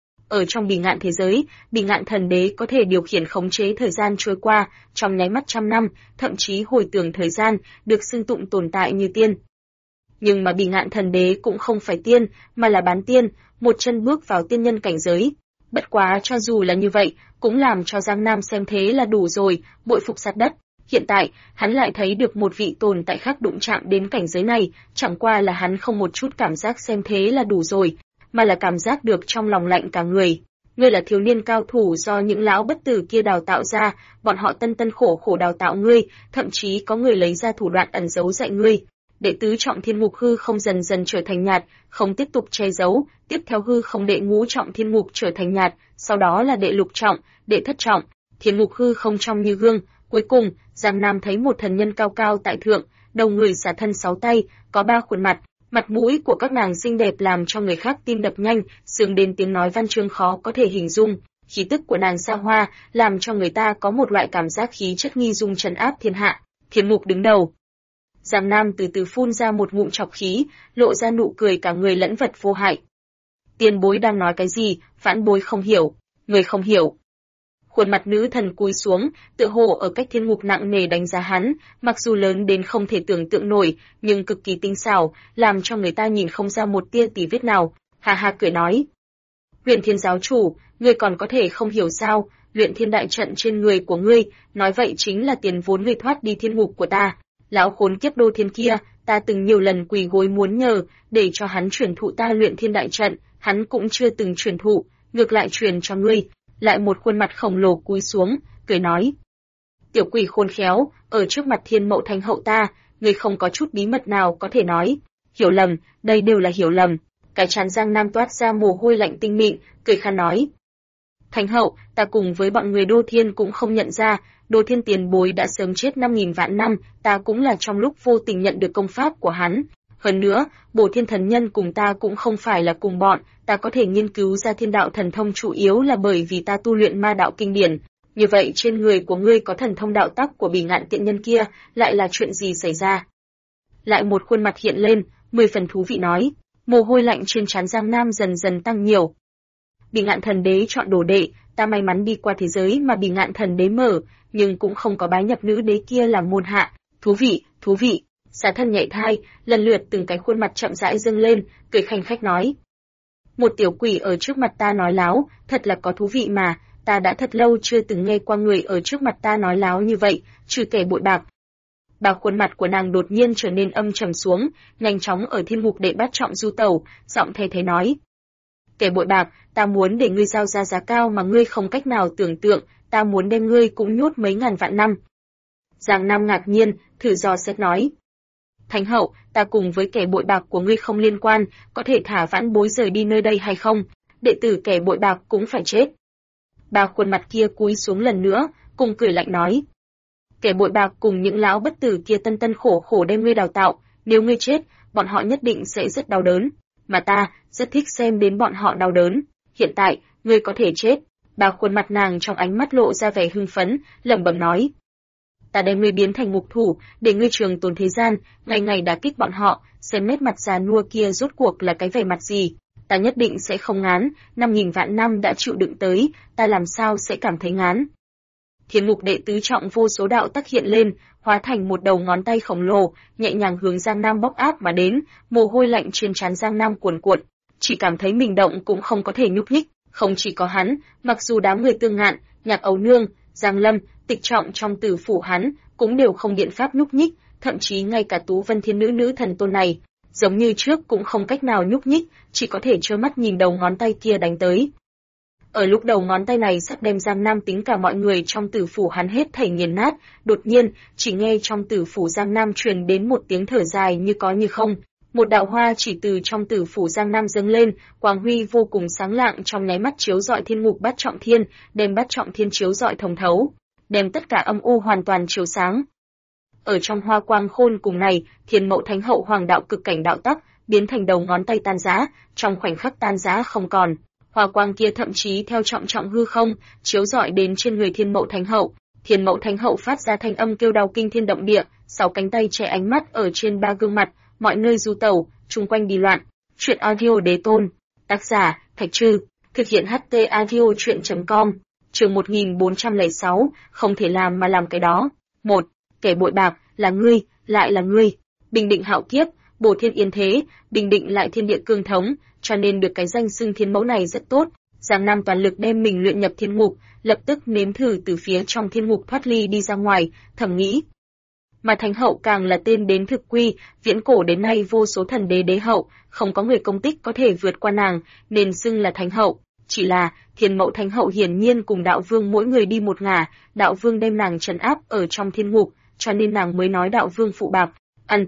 Ở trong Bỉ Ngạn thế giới, Bỉ Ngạn Thần Đế có thể điều khiển khống chế thời gian trôi qua, trong nháy mắt trăm năm, thậm chí hồi tưởng thời gian, được xưng tụng tồn tại như tiên. Nhưng mà Bỉ Ngạn Thần Đế cũng không phải tiên, mà là bán tiên, một chân bước vào tiên nhân cảnh giới. Bất quá cho dù là như vậy, cũng làm cho Giang Nam xem thế là đủ rồi, bội phục sát đất. Hiện tại, hắn lại thấy được một vị tồn tại khác đụng chạm đến cảnh giới này, chẳng qua là hắn không một chút cảm giác xem thế là đủ rồi, mà là cảm giác được trong lòng lạnh cả người. Ngươi là thiếu niên cao thủ do những lão bất tử kia đào tạo ra, bọn họ tân tân khổ khổ đào tạo ngươi, thậm chí có người lấy ra thủ đoạn ẩn giấu dạy ngươi. Đệ tứ trọng thiên ngục hư không dần dần trở thành nhạt, không tiếp tục che giấu, tiếp theo hư không đệ ngũ trọng thiên ngục trở thành nhạt, sau đó là đệ lục trọng, đệ thất trọng, thiên ngục hư không trong như gương. Cuối cùng, Giang Nam thấy một thần nhân cao cao tại thượng, đầu người xả thân 6 tay, có 3 khuôn mặt, mặt mũi của các nàng xinh đẹp làm cho người khác tim đập nhanh, sướng đến tiếng nói văn chương khó có thể hình dung. Khí tức của nàng xa hoa, làm cho người ta có một loại cảm giác khí chất nghi dung trấn áp thiên hạ. Thiên ngục đứng đầu. Giang Nam từ từ phun ra một ngụm trọc khí, lộ ra nụ cười cả người lẫn vật vô hại. Tiền bối đang nói cái gì, vãn bối không hiểu, người không hiểu. Khuôn mặt nữ thần cúi xuống, tựa hồ ở cách thiên ngục nặng nề đánh giá hắn, mặc dù lớn đến không thể tưởng tượng nổi, nhưng cực kỳ tinh xảo, làm cho người ta nhìn không ra một tia tì vết nào. Ha ha cười nói. Huyền Thiên giáo chủ, ngươi còn có thể không hiểu sao, luyện thiên đại trận trên người của ngươi, nói vậy chính là tiền vốn ngươi thoát đi thiên ngục của ta. Lão khốn kiếp Đô Thiên kia, ta từng nhiều lần quỳ gối muốn nhờ, để cho hắn truyền thụ ta luyện thiên đại trận, hắn cũng chưa từng truyền thụ, ngược lại truyền cho ngươi. Lại một khuôn mặt khổng lồ cúi xuống, cười nói. Tiểu quỷ khôn khéo, ở trước mặt Thiên Mậu Thánh Hậu ta, ngươi không có chút bí mật nào có thể nói. Hiểu lầm, đây đều là hiểu lầm. Cái trán Giang Nam toát ra mồ hôi lạnh tinh mịn, cười khan nói. Thánh Hậu, ta cùng với bọn người Đô Thiên cũng không nhận ra, Đô Thiên tiền bối đã sớm chết 5.000 vạn năm, ta cũng là trong lúc vô tình nhận được công pháp của hắn. Hơn nữa, Bổ Thiên thần nhân cùng ta cũng không phải là cùng bọn, ta có thể nghiên cứu ra thiên đạo thần thông chủ yếu là bởi vì ta tu luyện ma đạo kinh điển. Như vậy trên người của ngươi có thần thông đạo tắc của Bỉ Ngạn tiện nhân kia, lại là chuyện gì xảy ra? Lại một khuôn mặt hiện lên, 10 phần thú vị nói, mồ hôi lạnh trên trán Giang Nam dần dần tăng nhiều. Bỉ Ngạn thần đế chọn đồ đệ, ta may mắn đi qua thế giới mà Bỉ Ngạn thần đế mở, nhưng cũng không có bái nhập nữ đế kia làm môn hạ. Thú vị, thú vị. Xả thân nhảy thai, lần lượt từng cái khuôn mặt chậm rãi dâng lên, cười khanh khách nói. Một tiểu quỷ ở trước mặt ta nói láo, thật là có thú vị mà, ta đã thật lâu chưa từng nghe qua người ở trước mặt ta nói láo như vậy, trừ kẻ bội bạc. Bà khuôn mặt của nàng đột nhiên trở nên âm trầm xuống, nhanh chóng ở thiên ngục đệ bát trọng du tẩu, giọng thay thế nói. Kẻ bội bạc, ta muốn để ngươi giao ra giá cao mà ngươi không cách nào tưởng tượng, ta muốn đem ngươi cũng nhốt mấy ngàn vạn năm. Giang Nam ngạc nhiên, thử dò xét nói. Thánh Hậu, ta cùng với kẻ bội bạc của ngươi không liên quan, có thể thả vãn bối rời đi nơi đây hay không? Đệ tử kẻ bội bạc cũng phải chết. Bà khuôn mặt kia cúi xuống lần nữa, cùng cười lạnh nói. kẻ bội bạc cùng những lão bất tử kia tân tân khổ khổ đem ngươi đào tạo, nếu ngươi chết, bọn họ nhất định sẽ rất đau đớn, mà ta rất thích xem đến bọn họ đau đớn. Hiện tại, ngươi có thể chết. Bà khuôn mặt nàng trong ánh mắt lộ ra vẻ hưng phấn, lẩm bẩm nói: ta đem ngươi biến thành ngục thủ, để ngươi trường tồn thế gian, ngày ngày đả kích bọn họ, xem nét mặt già nua kia rốt cuộc là cái vẻ mặt gì. Ta nhất định sẽ không ngán, 5.000 vạn năm đã chịu đựng tới, ta làm sao sẽ cảm thấy ngán. Thiên ngục đệ tứ trọng vô số đạo tắc hiện lên, hóa thành một đầu ngón tay khổng lồ, nhẹ nhàng hướng Giang Nam bóc áp mà đến, mồ hôi lạnh trên trán Giang Nam cuồn cuộn, chỉ cảm thấy mình động cũng không có thể nhúc nhích. Không chỉ có hắn, mặc dù đám người Tương Ngạn, Nhạc Ấu Nương, Giang Lâm, Tịch Trọng trong tử phủ hắn cũng đều không biện pháp nhúc nhích, thậm chí ngay cả Tú Vân Thiên nữ thần tôn này, giống như trước cũng không cách nào nhúc nhích, chỉ có thể trơ mắt nhìn đầu ngón tay kia đánh tới. Ở lúc đầu ngón tay này sắp đem Giang Nam tính cả mọi người trong tử phủ hắn hết thảy nghiền nát, đột nhiên, chỉ nghe trong tử phủ Giang Nam truyền đến một tiếng thở dài như có như không. Một đạo hoa chỉ từ trong tử phủ Giang Nam dâng lên, quang huy vô cùng sáng lạng trong nháy mắt chiếu rọi thiên ngục bát trọng thiên, đem bát trọng thiên chiếu rọi thông thấu, đem tất cả âm u hoàn toàn chiếu sáng. Ở trong hoa quang khôn cùng này, Thiên Mẫu Thánh Hậu Hoàng đạo cực cảnh đạo tắc, biến thành đầu ngón tay tan rã, trong khoảnh khắc tan rã không còn. Hoa quang kia thậm chí theo trọng trọng hư không, chiếu rọi đến trên người Thiên Mẫu Thánh Hậu. Thiên Mẫu Thánh Hậu phát ra thanh âm kêu đau kinh thiên động địa, 6 cánh tay che ánh mắt ở trên 3 gương mặt, mọi nơi du tẩu, chung quanh đi loạn. Chuyện audio đế tôn. Tác giả, Thạch Trư. Thực hiện HT audio chuyện.com. Chương 1406, không thể làm mà làm cái đó. 1. Kẻ bội bạc, là ngươi, lại là ngươi. Bình định hạo kiếp, bổ thiên yên thế, bình định lại thiên địa cương thống, cho nên được cái danh xưng thiên mẫu này rất tốt. Giang Nam toàn lực đem mình luyện nhập thiên ngục, lập tức nếm thử từ phía trong thiên ngục thoát ly đi ra ngoài, thầm nghĩ. Mà Thánh Hậu càng là tên đến thực quy, viễn cổ đến nay vô số thần đế đế hậu, không có người công tích có thể vượt qua nàng, nên xưng là Thánh Hậu. Chỉ là, Thiên Mẫu Thánh Hậu hiển nhiên cùng Đạo Vương mỗi người đi một ngả, Đạo Vương đem nàng trấn áp ở trong thiên ngục, cho nên nàng mới nói Đạo Vương phụ bạc.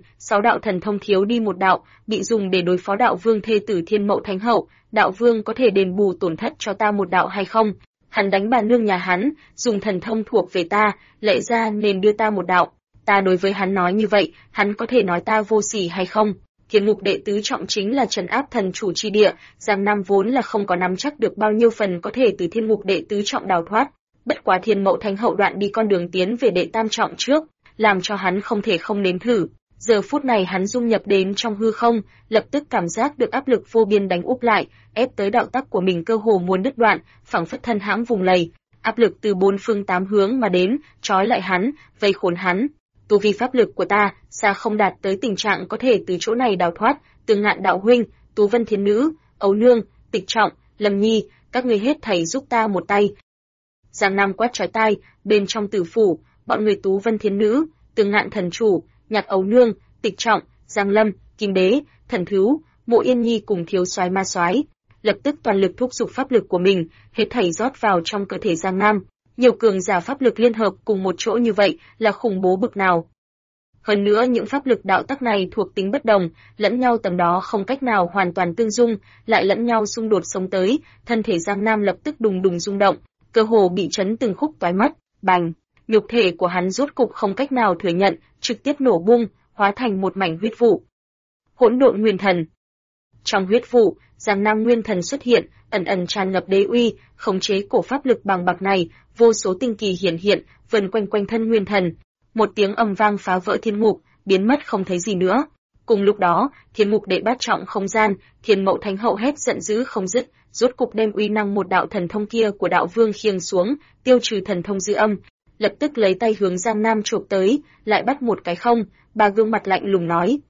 6 đạo thần thông thiếu đi một đạo, bị dùng để đối phó Đạo Vương thê tử Thiên Mẫu Thánh Hậu, Đạo Vương có thể đền bù tổn thất cho ta một đạo hay không? Hắn đánh bà nương nhà hắn, dùng thần thông thuộc về ta, lẽ ra nên đưa ta một đạo. Ta đối với hắn nói như vậy, hắn có thể nói ta vô sỉ hay không? Thiên ngục đệ tứ trọng chính là trấn áp thần chủ chi địa, Giang Nam vốn là không có nắm chắc được bao nhiêu phần có thể từ thiên ngục đệ tứ trọng đào thoát. Bất quá Thiên Mẫu Thánh Hậu đoạn đi con đường tiến về đệ tam trọng trước, làm cho hắn không thể không nếm thử. Giờ phút này hắn dung nhập đến trong hư không, lập tức cảm giác được áp lực vô biên đánh úp lại, ép tới đạo tắc của mình cơ hồ muốn đứt đoạn, phảng phất thân hãm vùng lầy. Áp lực từ 4 phương 8 hướng mà đến, trói lại hắn, vây khốn hắn. Tu vi pháp lực của ta, xa không đạt tới tình trạng có thể từ chỗ này đào thoát. Tương Ngạn đạo huynh, Tú Vân Thiên nữ, Ấu Nương, Tịch Trọng, Lâm Nhi, các ngươi hết thảy giúp ta một tay. Giang Nam quát chói tai, bên trong tử phủ, bọn người Tú Vân Thiên nữ, Tương Ngạn thần chủ, Nhạc Ấu Nương, Tịch Trọng, Giang Lâm, Kim Đế, Thần Thứu, Mộ Yên Nhi cùng thiếu soái ma soái, lập tức toàn lực thúc giục pháp lực của mình, hết thảy rót vào trong cơ thể Giang Nam. Nhiều cường giả pháp lực liên hợp cùng một chỗ như vậy là khủng bố bực nào. Hơn nữa những pháp lực đạo tắc này thuộc tính bất đồng, lẫn nhau tầm đó không cách nào hoàn toàn tương dung, lại lẫn nhau xung đột sống tới, thân thể Giang Nam lập tức đùng đùng rung động, cơ hồ bị chấn từng khúc toái mất, bành, nhục thể của hắn rốt cục không cách nào thừa nhận, trực tiếp nổ bung, hóa thành một mảnh huyết vụ. Hỗn độn nguyên thần. Trong huyết vụ, Giang Nam nguyên thần xuất hiện, ẩn ẩn tràn ngập đế uy, khống chế cổ pháp lực bằng bạc này, vô số tinh kỳ hiển hiện, vần quanh quanh thân nguyên thần. Một tiếng ầm vang phá vỡ thiên ngục, biến mất không thấy gì nữa. Cùng lúc đó, thiên ngục đệ bát trọng không gian, Thiên Mẫu Thánh Hậu hét giận dữ không dứt, rốt cục đem uy năng một đạo thần thông kia của Đạo Vương khiêng xuống, tiêu trừ thần thông dư âm, lập tức lấy tay hướng Giang Nam chộp tới, lại bắt một cái không, bà gương mặt lạnh lùng nói: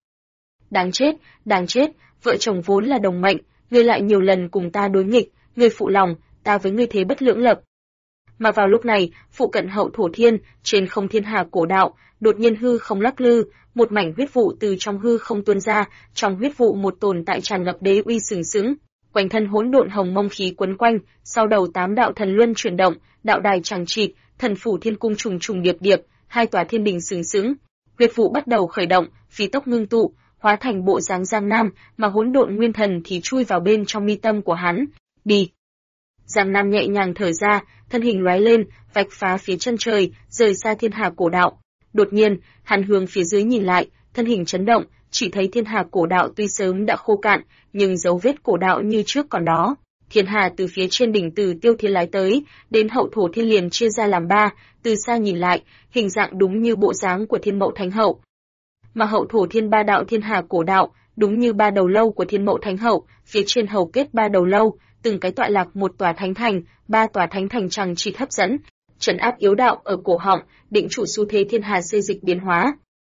đáng chết, vợ chồng vốn là đồng mệnh, ngươi lại nhiều lần cùng ta đối nghịch, ngươi phụ lòng, ta với ngươi thế bất lưỡng lập. Mà vào lúc này, phụ cận hậu thổ thiên, trên không thiên hà cổ đạo, đột nhiên hư không lắc lư, một mảnh huyết vụ từ trong hư không tuôn ra, trong huyết vụ một tồn tại tràn ngập đế uy sừng sững, quanh thân hỗn độn hồng mông khí quấn quanh, sau đầu 8 đạo thần luân chuyển động, đạo đài chằng chịt, thần phủ thiên cung trùng trùng điệp điệp, 2 tòa thiên đình sừng sững. Huyết vụ bắt đầu khởi động, phi tốc ngưng tụ, hóa thành bộ dáng Giang Nam, mà hỗn độn nguyên thần thì chui vào bên trong mi tâm của hắn. Đi. Giang Nam nhẹ nhàng thở ra, thân hình lóe lên, vạch phá phía chân trời, rời xa thiên hà cổ đạo. Đột nhiên, hắn hướng phía dưới nhìn lại, thân hình chấn động, chỉ thấy thiên hà cổ đạo tuy sớm đã khô cạn, nhưng dấu vết cổ đạo như trước còn đó. Thiên hà từ phía trên đỉnh Từ Tiêu Thiên lái tới, đến Hậu Thổ Thiên liền chia ra làm ba, từ xa nhìn lại, hình dạng đúng như bộ dáng của Thiên Mậu Thánh Hậu. Mà Hậu Thổ Thiên ba đạo thiên hà cổ đạo, đúng như ba đầu lâu của Thiên Mậu Thánh Hậu, phía trên hầu kết ba đầu lâu, từng cái tọa lạc một tòa thánh thành, ba tòa thánh thành chằng chịt hấp dẫn, trấn áp yếu đạo ở cổ họng, định chủ xu thế thiên hà xê dịch biến hóa.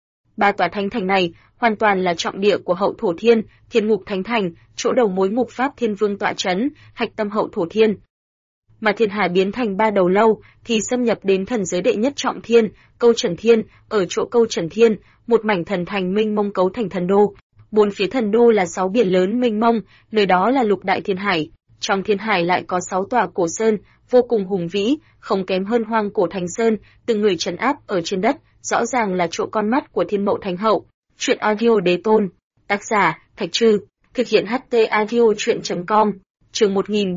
Ba tòa thánh thành này hoàn toàn là trọng địa của Hậu Thổ Thiên, Thiên Ngục Thánh Thành, chỗ đầu mối Ngục Pháp Thiên Vương tọa trấn, hạch tâm Hậu Thổ Thiên. Mà thiên hà biến thành ba đầu lâu thì xâm nhập đến thần giới đệ nhất trọng thiên, Câu Trần Thiên, ở chỗ Câu Trần Thiên, một mảnh thần thành mênh mông cấu thành thần đô. Bốn phía thần đô là 6 biển lớn mênh mông, nơi đó là lục đại thiên hải. Trong thiên hải lại có 6 tòa cổ sơn, vô cùng hùng vĩ, không kém hơn Hoang Cổ Thành Sơn, từng người trấn áp ở trên đất, rõ ràng là chỗ con mắt của Thiên Mậu Thánh Hậu. Truyện audio đế tôn. Tác giả, Thạch Trư. Thực hiện HT audio truyện.com. Chương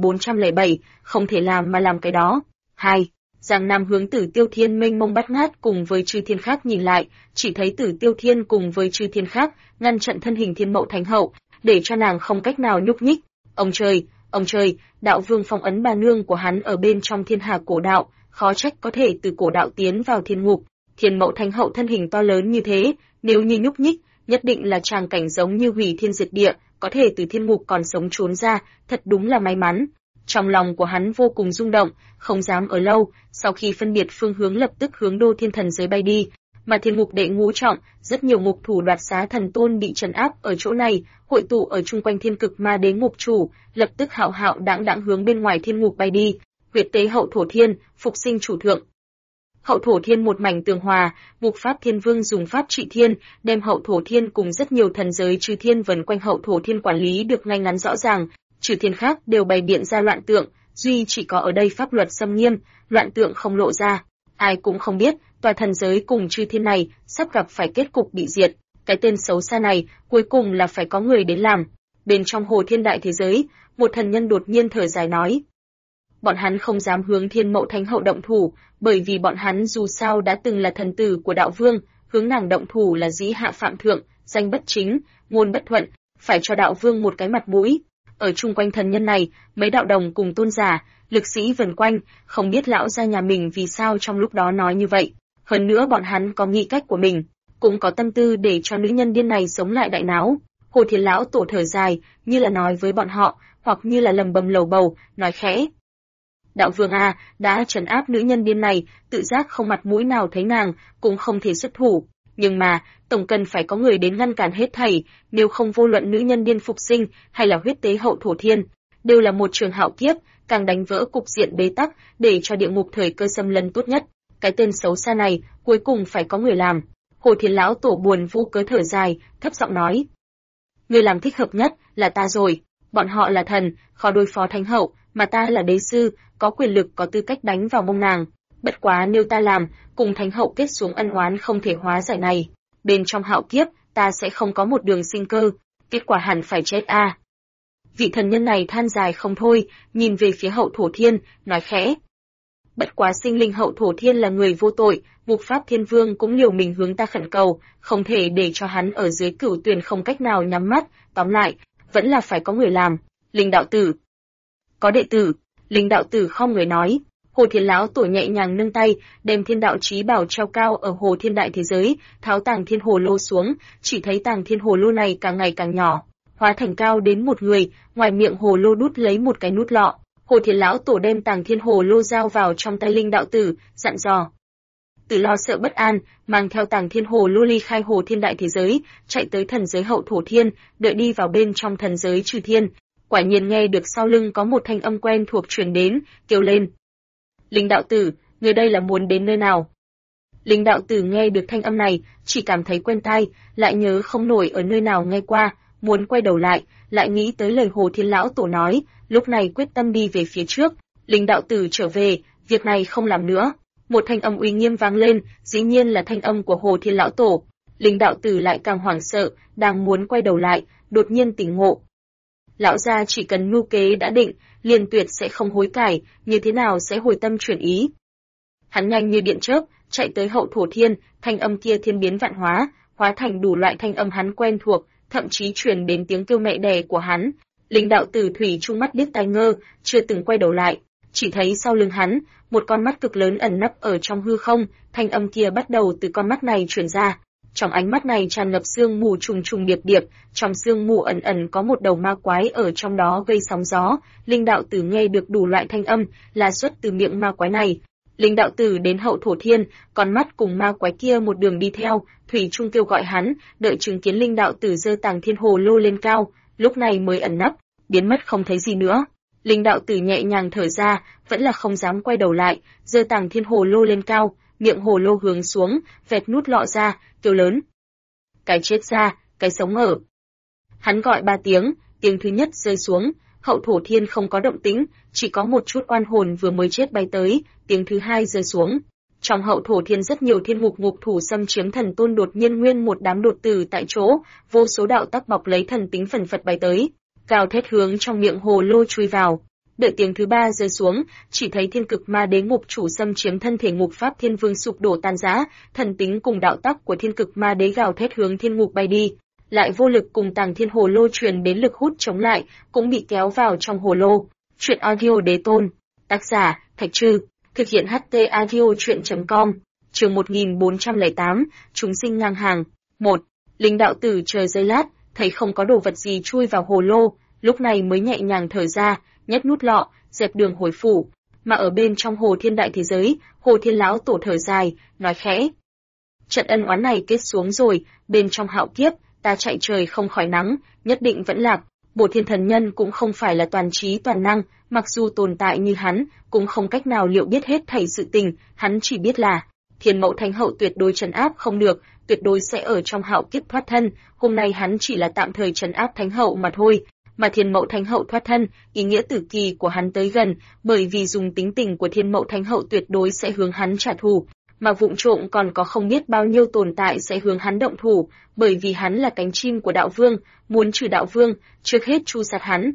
1407, không thể làm mà làm cái đó. 2. Giang Nam hướng Tử Tiêu Thiên mênh mông bát ngát cùng với chư thiên khác nhìn lại, chỉ thấy Tử Tiêu Thiên cùng với chư thiên khác ngăn chặn thân hình Thiên Mậu Thánh Hậu, để cho nàng không cách nào nhúc nhích. Ông trời, đạo vương phong ấn bà nương của hắn ở bên trong thiên hà cổ đạo, khó trách có thể từ cổ đạo tiến vào thiên ngục. Thiên Mậu Thánh Hậu thân hình to lớn như thế, nếu như nhúc nhích, nhất định là tràng cảnh giống như hủy thiên diệt địa, có thể từ thiên ngục còn sống trốn ra, thật đúng là may mắn. Trong lòng của hắn vô cùng rung động, không dám ở lâu, sau khi phân biệt phương hướng lập tức hướng Đô Thiên Thần giới bay đi. Mà thiên ngục đệ ngũ trọng, rất nhiều ngục thủ đoạt xá thần tôn bị trấn áp ở chỗ này, hội tụ ở chung quanh thiên cực ma đế ngục chủ, lập tức hạo hạo đãng đãng hướng bên ngoài thiên ngục bay đi. Huyết tế Hậu Thổ Thiên, phục sinh chủ thượng. Hậu Thổ Thiên một mảnh tường hòa, Ngục Pháp Thiên Vương dùng pháp trị thiên, đem Hậu Thổ Thiên cùng rất nhiều thần giới chư thiên vần quanh Hậu Thổ Thiên quản lý được ngay ngắn rõ ràng, chư thiên khác đều bày biện ra loạn tượng, duy chỉ có ở đây pháp luật xâm nghiêm, loạn tượng không lộ ra. Ai cũng không biết, tòa thần giới cùng chư thiên này sắp gặp phải kết cục bị diệt, cái tên xấu xa này cuối cùng là phải có người đến làm. Bên trong Hồ Thiên đại thế giới, một thần nhân đột nhiên thở dài nói: bọn hắn không dám hướng Thiên Mậu Thánh Hậu động thủ, bởi vì bọn hắn dù sao đã từng là thần tử của đạo vương, hướng nàng động thủ là dĩ hạ phạm thượng, danh bất chính, ngôn bất thuận, phải cho đạo vương một cái mặt mũi. Ở chung quanh thần nhân này, mấy đạo đồng cùng tôn giả, lực sĩ vần quanh, không biết lão gia nhà mình vì sao trong lúc đó nói như vậy. Hơn nữa bọn hắn có nghĩ cách của mình, cũng có tâm tư để cho nữ nhân điên này sống lại đại náo. Hồ Thiên lão tổ thở dài, như là nói với bọn họ, hoặc như là lầm bầm lầu bầu, nói khẽ: đạo vương a, đã trấn áp nữ nhân điên này, tự giác không mặt mũi nào thấy nàng, cũng không thể xuất thủ. Nhưng mà, tổng cần phải có người đến ngăn cản hết thảy, nếu không vô luận nữ nhân điên phục sinh hay là huyết tế Hậu Thổ Thiên, đều là một trường hạo kiếp, càng đánh vỡ cục diện bế tắc, để cho địa ngục thời cơ xâm lấn tốt nhất. Cái tên xấu xa này, cuối cùng phải có người làm. Hồ Thiên lão tổ buồn vô cớ thở dài, thấp giọng nói: người làm thích hợp nhất là ta rồi. Bọn họ là thần, khó đối phó thánh hậu, mà ta là đế sư, có quyền lực có tư cách đánh vào mông nàng. Bất quá nếu ta làm, cùng thánh hậu kết xuống ân oán không thể hóa giải này, bên trong hạo kiếp, ta sẽ không có một đường sinh cơ, kết quả hẳn phải chết a. Vị thần nhân này than dài không thôi, nhìn về phía Hậu Thổ Thiên, nói khẽ: bất quá sinh linh Hậu Thổ Thiên là người vô tội, Ngục Pháp Thiên Vương cũng liều mình hướng ta khẩn cầu, không thể để cho hắn ở dưới Cửu Tuyền không cách nào nhắm mắt, tóm lại, vẫn là phải có người làm. Linh đạo tử. Có đệ tử. Linh đạo tử không người nói. Hồ Thiên lão tổ nhẹ nhàng nâng tay, đem Thiên Đạo Chí Bảo treo cao ở Hồ Thiên đại thế giới, tháo tàng thiên hồ lô xuống, chỉ thấy tàng thiên hồ lô này càng ngày càng nhỏ, hóa thành cao đến một người, ngoài miệng hồ lô đút lấy một cái nút lọ. Hồ Thiên lão tổ đem tàng thiên hồ lô giao vào trong tay Linh đạo tử, dặn dò: Tử lo sợ bất an, mang theo tàng thiên hồ lô ly khai Hồ Thiên đại thế giới, chạy tới thần giới Hậu Thổ Thiên, đợi đi vào bên trong thần giới Trừ Thiên. Quả nhiên nghe được sau lưng có một thanh âm quen thuộc truyền đến, kêu lên: Linh đạo tử, người đây là muốn đến nơi nào? Linh đạo tử nghe được thanh âm này, chỉ cảm thấy quen tai, lại nhớ không nổi ở nơi nào nghe qua, muốn quay đầu lại, lại nghĩ tới lời Hồ Thiên lão tổ nói, lúc này quyết tâm đi về phía trước. Linh đạo tử trở về, việc này không làm nữa. Một thanh âm uy nghiêm vang lên, dĩ nhiên là thanh âm của Hồ Thiên lão tổ. Linh đạo tử lại càng hoảng sợ, đang muốn quay đầu lại, đột nhiên tỉnh ngộ. Lão gia chỉ cần mưu kế đã định, liền tuyệt sẽ không hối cải, như thế nào sẽ hồi tâm chuyển ý. Hắn nhanh như điện chớp, chạy tới Hậu Thổ Thiên, thanh âm kia thiên biến vạn hóa, hóa thành đủ loại thanh âm hắn quen thuộc, thậm chí truyền đến tiếng kêu mẹ đẻ của hắn. Linh đạo tử thủy chung mắt điếc tai ngơ, chưa từng quay đầu lại, chỉ thấy sau lưng hắn, một con mắt cực lớn ẩn nấp ở trong hư không, thanh âm kia bắt đầu từ con mắt này truyền ra. Trong ánh mắt này tràn ngập sương mù trùng trùng điệp điệp, trong sương mù ẩn ẩn có một đầu ma quái ở trong đó gây sóng gió. Linh đạo tử nghe được đủ loại thanh âm là xuất từ miệng ma quái này. Linh đạo tử đến Hậu Thổ Thiên, con mắt cùng ma quái kia một đường đi theo, thủy chung kêu gọi hắn, đợi chứng kiến Linh đạo tử giơ Tàng Thiên Hồ Lô lên cao, lúc này mới ẩn nấp, biến mất không thấy gì nữa. Linh đạo tử nhẹ nhàng thở ra, vẫn là không dám quay đầu lại, giơ Tàng Thiên Hồ Lô lên cao, miệng hồ lô hướng xuống, vẹt nút lọ ra, kêu lớn. Cái chết ra, cái sống ở. Hắn gọi 3 tiếng, tiếng thứ nhất rơi xuống, Hậu Thổ Thiên không có động tĩnh, chỉ có một chút oan hồn vừa mới chết bay tới, tiếng thứ hai rơi xuống. Trong Hậu Thổ Thiên rất nhiều thiên ngục ngục thủ xâm chiếm thần tôn đột nhiên nguyên một đám đột tử tại chỗ, vô số đạo tắc bọc lấy thần tính phần phật bay tới, gào thét hướng trong miệng hồ lô chui vào. Đợi tiếng thứ ba rơi xuống, chỉ thấy thiên cực ma đế ngục chủ xâm chiếm thân thể ngục pháp thiên vương sụp đổ tan rã, thần tính cùng đạo tắc của thiên cực ma đế gào thét hướng thiên ngục bay đi, lại vô lực cùng Tàng Thiên Hồ Lô truyền đến lực hút chống lại, cũng bị kéo vào trong hồ lô. Truyện audio đế tôn, tác giả Thạch Trư, thực hiện HT audio truyện.com, chương 1408, chúng sinh ngang hàng. 1. Linh đạo tử chờ giây lát, thấy không có đồ vật gì chui vào hồ lô, lúc này mới nhẹ nhàng thở ra, nhét nút lọ, dẹp đường hồi phủ. Mà ở bên trong Hồ Thiên đại thế giới, Hồ Thiên lão tổ thở dài, nói khẽ: trận ân oán này kết xuống rồi, bên trong hạo kiếp, ta chạy trời không khỏi nắng, nhất định vẫn lạc. Bổ Thiên thần nhân cũng không phải là toàn trí toàn năng, mặc dù tồn tại như hắn, cũng không cách nào liệu biết hết thảy sự tình, hắn chỉ biết là Thiên Mẫu Thánh Hậu tuyệt đối trấn áp không được, tuyệt đối sẽ ở trong hạo kiếp thoát thân. Hôm nay hắn chỉ là tạm thời trấn áp Thánh Hậu mà thôi, mà Thiên Mẫu Thánh Hậu thoát thân, ý nghĩa tử kỳ của hắn tới gần, bởi vì dùng tính tình của Thiên Mẫu Thánh Hậu tuyệt đối sẽ hướng hắn trả thù, mà vụng trộm còn có không biết bao nhiêu tồn tại sẽ hướng hắn động thủ, bởi vì hắn là cánh chim của đạo vương, muốn trừ đạo vương, trước hết tru sát hắn.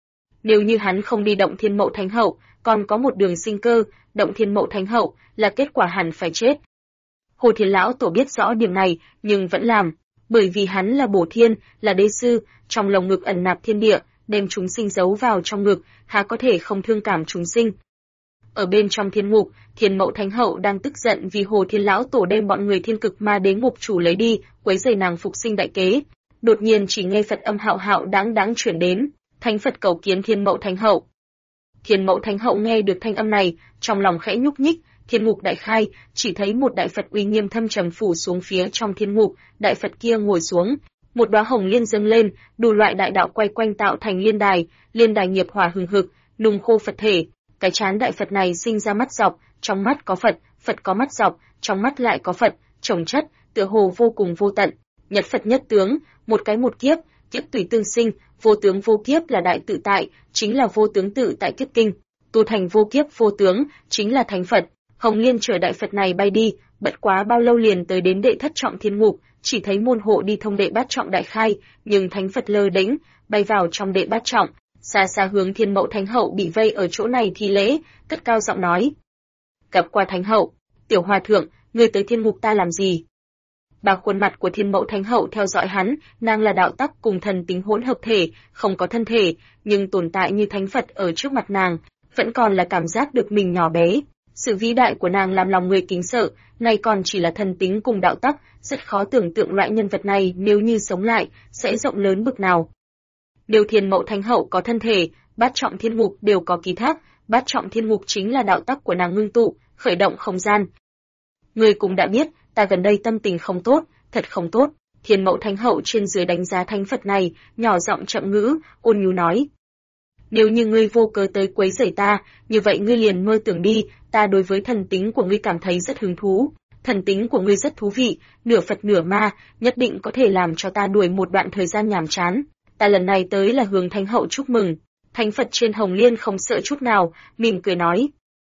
Nếu như hắn không đi động Thiên Mẫu Thánh Hậu, còn có một đường sinh cơ, động Thiên Mẫu Thánh Hậu là kết quả hẳn phải chết. Hồ Thiên lão tổ biết rõ điểm này, nhưng vẫn làm, bởi vì hắn là Bổ Thiên, là đế sư, trong lồng ngực ẩn nạp thiên địa, đem chúng sinh giấu vào trong ngực, há có thể không thương cảm chúng sinh. Ở bên trong thiên ngục, Thiên Mẫu Thánh Hậu đang tức giận vì Hồ Thiên lão tổ đem bọn người thiên cực ma đế ngục chủ lấy đi, quấy rầy nàng phục sinh đại kế. Đột nhiên chỉ nghe Phật âm hạo hạo đáng đáng chuyển đến, Thánh Phật cầu kiến Thiên Mẫu Thánh Hậu. Thiên Mẫu Thánh Hậu nghe được thanh âm này, trong lòng khẽ nhúc nhích, thiên ngục đại khai, chỉ thấy một đại Phật uy nghiêm thâm trầm phủ xuống phía trong thiên ngục, đại Phật kia ngồi xuống, một đóa hồng liên dâng lên, đủ loại đại đạo quay quanh tạo thành liên đài nghiệp hỏa hừng hực, nung khô Phật thể. Cái chán đại Phật này sinh ra mắt dọc, trong mắt có Phật, Phật có mắt dọc, trong mắt lại có Phật, chồng chất, tựa hồ vô cùng vô tận. Nhật Phật nhất tướng, một cái một kiếp, kiếp tùy tương sinh, vô tướng vô kiếp là đại tự tại, chính là vô tướng tự tại kiếp kinh. Tu thành vô kiếp vô tướng, chính là thánh Phật. Hồng liên chở đại Phật này bay đi, bất quá bao lâu liền tới đến đệ thất trọng thiên ngục, chỉ thấy môn hộ đi thông đệ bát trọng đại khai, nhưng thánh Phật lơ đễnh, bay vào trong đệ bát trọng. Xa xa hướng Thiên Mẫu Thánh Hậu bị vây ở chỗ này thi lễ, cất cao giọng nói: gặp qua Thánh Hậu, tiểu hòa thượng, ngươi tới thiên ngục ta làm gì? Bà khuôn mặt của Thiên Mẫu Thánh Hậu theo dõi hắn, nàng là đạo tắc cùng thần tính hỗn hợp thể, không có thân thể, nhưng tồn tại như thánh Phật ở trước mặt nàng, vẫn còn là cảm giác được mình nhỏ bé. Sự vĩ đại của nàng làm lòng người kính sợ, nay còn chỉ là thần tính cùng đạo tắc, rất khó tưởng tượng loại nhân vật này nếu như sống lại, sẽ rộng lớn bực nào. Nếu Thiên Mẫu Thánh Hậu có thân thể, bát trọng thiên ngục đều có ký thác, bát trọng thiên ngục chính là đạo tắc của nàng ngưng tụ, khởi động không gian. Ngươi cũng đã biết, ta gần đây tâm tình không tốt, thật không tốt. Thiên Mẫu Thánh Hậu trên dưới đánh giá thánh Phật này, nhỏ giọng chậm ngữ, ôn nhu nói: nếu như ngươi vô cớ tới quấy rầy ta, như vậy ngươi liền mơ tưởng đi, ta đối với thần tính của ngươi cảm thấy rất hứng thú. Thần tính của ngươi rất thú vị, nửa Phật nửa ma, nhất định có thể làm cho ta đuổi một đoạn thời gian nhàm chán. Ta lần này tới là hướng Thánh Hậu chúc mừng. Thánh Phật trên hồng liên không sợ chút nào, mỉm cười nói: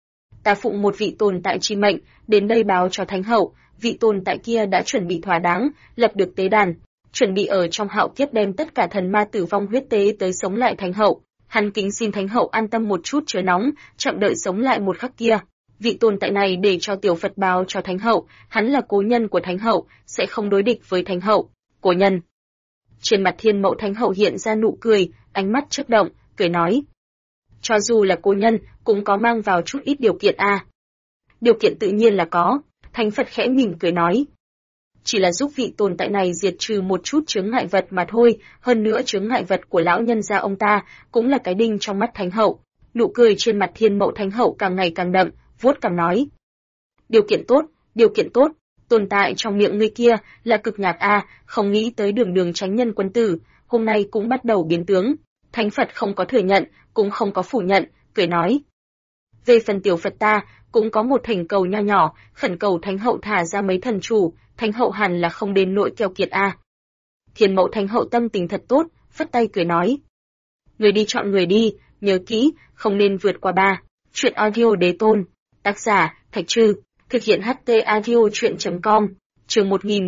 ta phụng một vị tồn tại chi mệnh, đến đây báo cho Thánh Hậu, vị tồn tại kia đã chuẩn bị thỏa đáng, lập được tế đàn. chuẩn bị ở trong hạo kiếp đem tất cả thần ma tử vong huyết tế tới sống lại Thánh hậu. Hắn kính xin Thánh hậu an tâm một chút chớ nóng, chậm đợi sống lại một khắc kia. Vị tồn tại này để cho tiểu Phật báo cho Thánh hậu, hắn là cố nhân của Thánh hậu, sẽ không đối địch với Thánh hậu. Cố nhân. Trên mặt Thiên Mẫu Thánh hậu hiện ra nụ cười, ánh mắt chớp động, cười nói: cho dù là cố nhân, cũng có mang vào chút ít điều kiện a. Điều kiện tự nhiên là có. Thánh Phật khẽ mỉm cười nói: chỉ là giúp vị tồn tại này diệt trừ một chút chướng ngại vật mà thôi, hơn nữa chướng ngại vật của lão nhân gia ông ta cũng là cái đinh trong mắt Thánh hậu. Nụ cười trên mặt Thiên Mẫu Thánh hậu càng ngày càng đậm, vuốt cằm nói: điều kiện tốt, tồn tại trong miệng ngươi kia là cực nhạc a, không nghĩ tới đường đường chánh nhân quân tử, hôm nay cũng bắt đầu biến tướng. Thánh Phật không có thừa nhận, cũng không có phủ nhận, cười nói: về phần tiểu Phật ta, cũng có một thỉnh cầu nho nhỏ, khẩn cầu Thánh hậu thả ra mấy thần chủ, Thánh hậu hẳn là không đến nỗi keo kiệt a. Thiên Mẫu Thánh hậu tâm tình thật tốt, phất tay cười nói: người đi chọn người đi, nhớ kỹ, không nên vượt qua 3. Chuyện audio đế tôn. Tác giả: Thạch Trư. Thực hiện HT audio truyện.com. Chương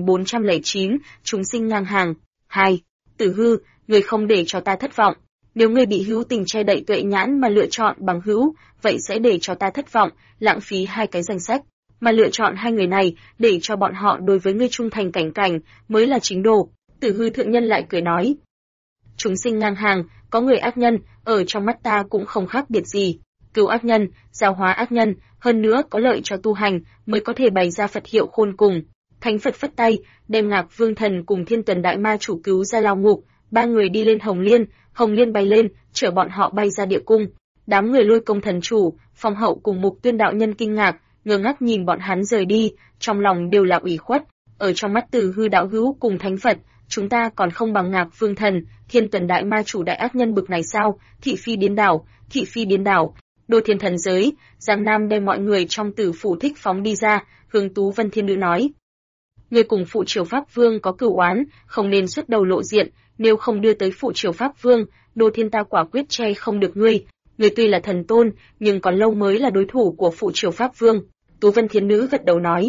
1409, chúng sinh ngang hàng. 2. Tử Hư, người không để cho ta thất vọng. Nếu ngươi bị hữu tình che đậy tuệ nhãn mà lựa chọn bằng hữu, vậy sẽ để cho ta thất vọng, lãng phí 2 cái danh sách. Mà lựa chọn 2 người này, để cho bọn họ đối với ngươi trung thành cảnh cảnh, mới là chính đồ. Tử Hư thượng nhân lại cười nói: chúng sinh ngang hàng, có người ác nhân, ở trong mắt ta cũng không khác biệt gì. Cứu ác nhân, giáo hóa ác nhân, hơn nữa có lợi cho tu hành, mới có thể bày ra Phật hiệu khôn cùng. Thánh Phật phất tay, đem Ngạc Vương Thần cùng Thiên Tuần Đại Ma chủ cứu ra lao ngục, 3 người đi lên Hồng Liên bay lên, chở bọn họ bay ra địa cung. Đám người Lôi Công thần chủ, Phong hậu cùng Mục Tuyên đạo nhân kinh ngạc, ngơ ngác nhìn bọn hắn rời đi, trong lòng đều là ủy khuất. Ở trong mắt Tử Hư đạo hữu cùng Thánh Phật, chúng ta còn không bằng Ngạc Vương Thần, Thiên Tuần Đại Ma chủ đại ác nhân bực này sao? Thị phi điên đảo. Đô Thiên thần giới, Giang Nam đem mọi người trong Tử phủ thích phóng đi ra, hướng Tú Vân Thiên Nữ nói: người cùng phụ triều Pháp Vương có cửu oán, không nên xuất đầu lộ diện, nếu không đưa tới phụ triều Pháp Vương, Đô Thiên ta quả quyết che không được ngươi. Ngươi tuy là thần tôn, nhưng còn lâu mới là đối thủ của phụ triều Pháp Vương. Tú Vân Thiên Nữ gật đầu nói: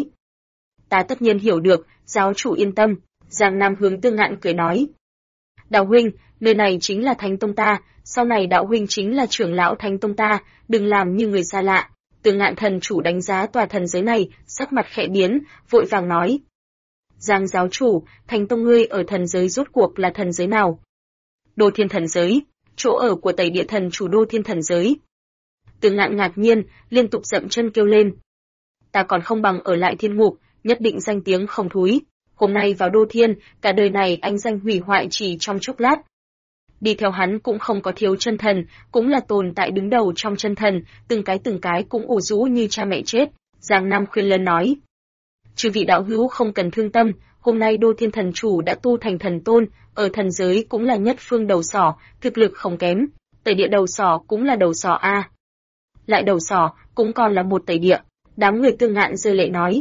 ta tất nhiên hiểu được, giáo chủ yên tâm. Giang Nam hướng Tương Ngạn cười nói: đạo huynh, nơi này chính là Thánh tông ta, sau này đạo huynh chính là trưởng lão Thánh tông ta, đừng làm như người xa lạ. Tương Ngạn thần chủ đánh giá tòa thần giới này, sắc mặt khẽ biến, vội vàng nói: Giang giáo chủ, Thánh tông ngươi ở thần giới rốt cuộc là thần giới nào? Đô Thiên thần giới, chỗ ở của Tẩy Địa thần chủ Đô Thiên thần giới. Tương Ngạn ngạc nhiên, liên tục dậm chân kêu lên: ta còn không bằng ở lại thiên ngục, nhất định danh tiếng không thúi. Hôm nay vào Đô Thiên, cả đời này anh danh hủy hoại chỉ trong chốc lát. Đi theo hắn cũng không có thiếu chân thần, cũng là tồn tại đứng đầu trong chân thần, từng cái cũng ủ rũ như cha mẹ chết. Giang Nam khuyên lân nói: chư vị đạo hữu không cần thương tâm, hôm nay Đô Thiên thần chủ đã tu thành thần tôn, ở thần giới cũng là nhất phương đầu sỏ, thực lực không kém. Tẩy Địa đầu sỏ cũng là đầu sỏ a. Lại đầu sỏ, cũng còn là một Tẩy Địa. Đám người Tương Ngạn rơi lệ nói: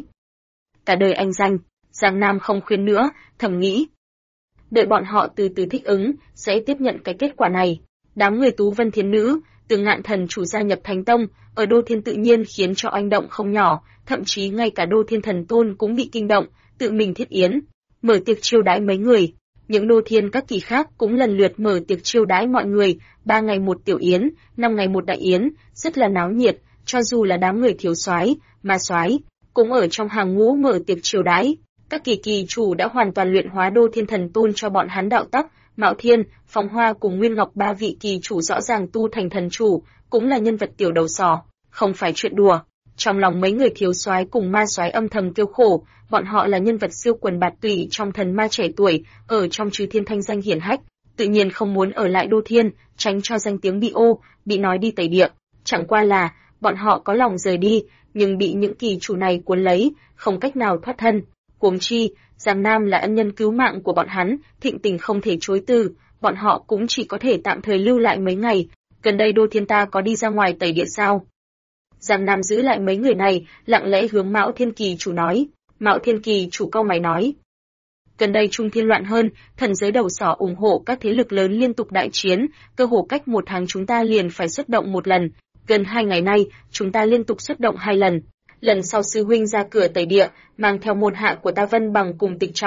cả đời anh danh. Giang Nam không khuyên nữa, thầm nghĩ: đợi bọn họ từ từ thích ứng, sẽ tiếp nhận cái kết quả này. Đám người Tú Vân Thiên Nữ, Tương Ngạn thần chủ gia nhập Thánh tông, ở Đô Thiên tự nhiên khiến cho oanh động không nhỏ, thậm chí ngay cả Đô Thiên thần tôn cũng bị kinh động, tự mình thiết yến, mở tiệc chiêu đãi mấy người. Những Đô Thiên các kỳ khác cũng lần lượt mở tiệc chiêu đãi mọi người, 3 ngày một tiểu yến, 5 ngày một đại yến, rất là náo nhiệt, cho dù là đám người thiếu soái, ma soái cũng ở trong hàng ngũ mở tiệc chiêu đãi. Các kỳ chủ đã hoàn toàn luyện hóa Đô Thiên thần tôn cho bọn hắn đạo tắc, Mạo Thiên, Phong Hoa cùng Nguyên Ngọc 3 vị kỳ chủ rõ ràng tu thành thần chủ, cũng là nhân vật tiểu đầu sỏ, không phải chuyện đùa. Trong lòng mấy người thiếu soái cùng ma soái âm thầm kêu khổ, bọn họ là nhân vật siêu quần bạt tụy trong thần ma trẻ tuổi, ở trong Chư Thiên thanh danh hiển hách, tự nhiên không muốn ở lại Đô Thiên, tránh cho danh tiếng bị ô, bị nói đi Tẩy Địa. Chẳng qua là, bọn họ có lòng rời đi, nhưng bị những kỳ chủ này cuốn lấy, không cách nào thoát thân. Huống chi, Giang Nam là ân nhân cứu mạng của bọn hắn, thịnh tình không thể chối từ, bọn họ cũng chỉ có thể tạm thời lưu lại mấy ngày. Gần đây Đô Thiên ta có đi ra ngoài Tẩy Địa sao? Giang Nam giữ lại mấy người này, lặng lẽ hướng Mạo Thiên kỳ chủ nói. Mạo Thiên kỳ chủ cau mày nói: gần đây Trung Thiên loạn hơn, thần giới đầu sỏ ủng hộ các thế lực lớn liên tục đại chiến, cơ hồ cách 1 tháng chúng ta liền phải xuất động 1 lần. Gần 2 ngày nay, chúng ta liên tục xuất động 2 lần. Lần sau sư huynh ra cửa Tẩy Địa, mang theo môn hạ của ta Vân Bằng cùng Tịch Trọng,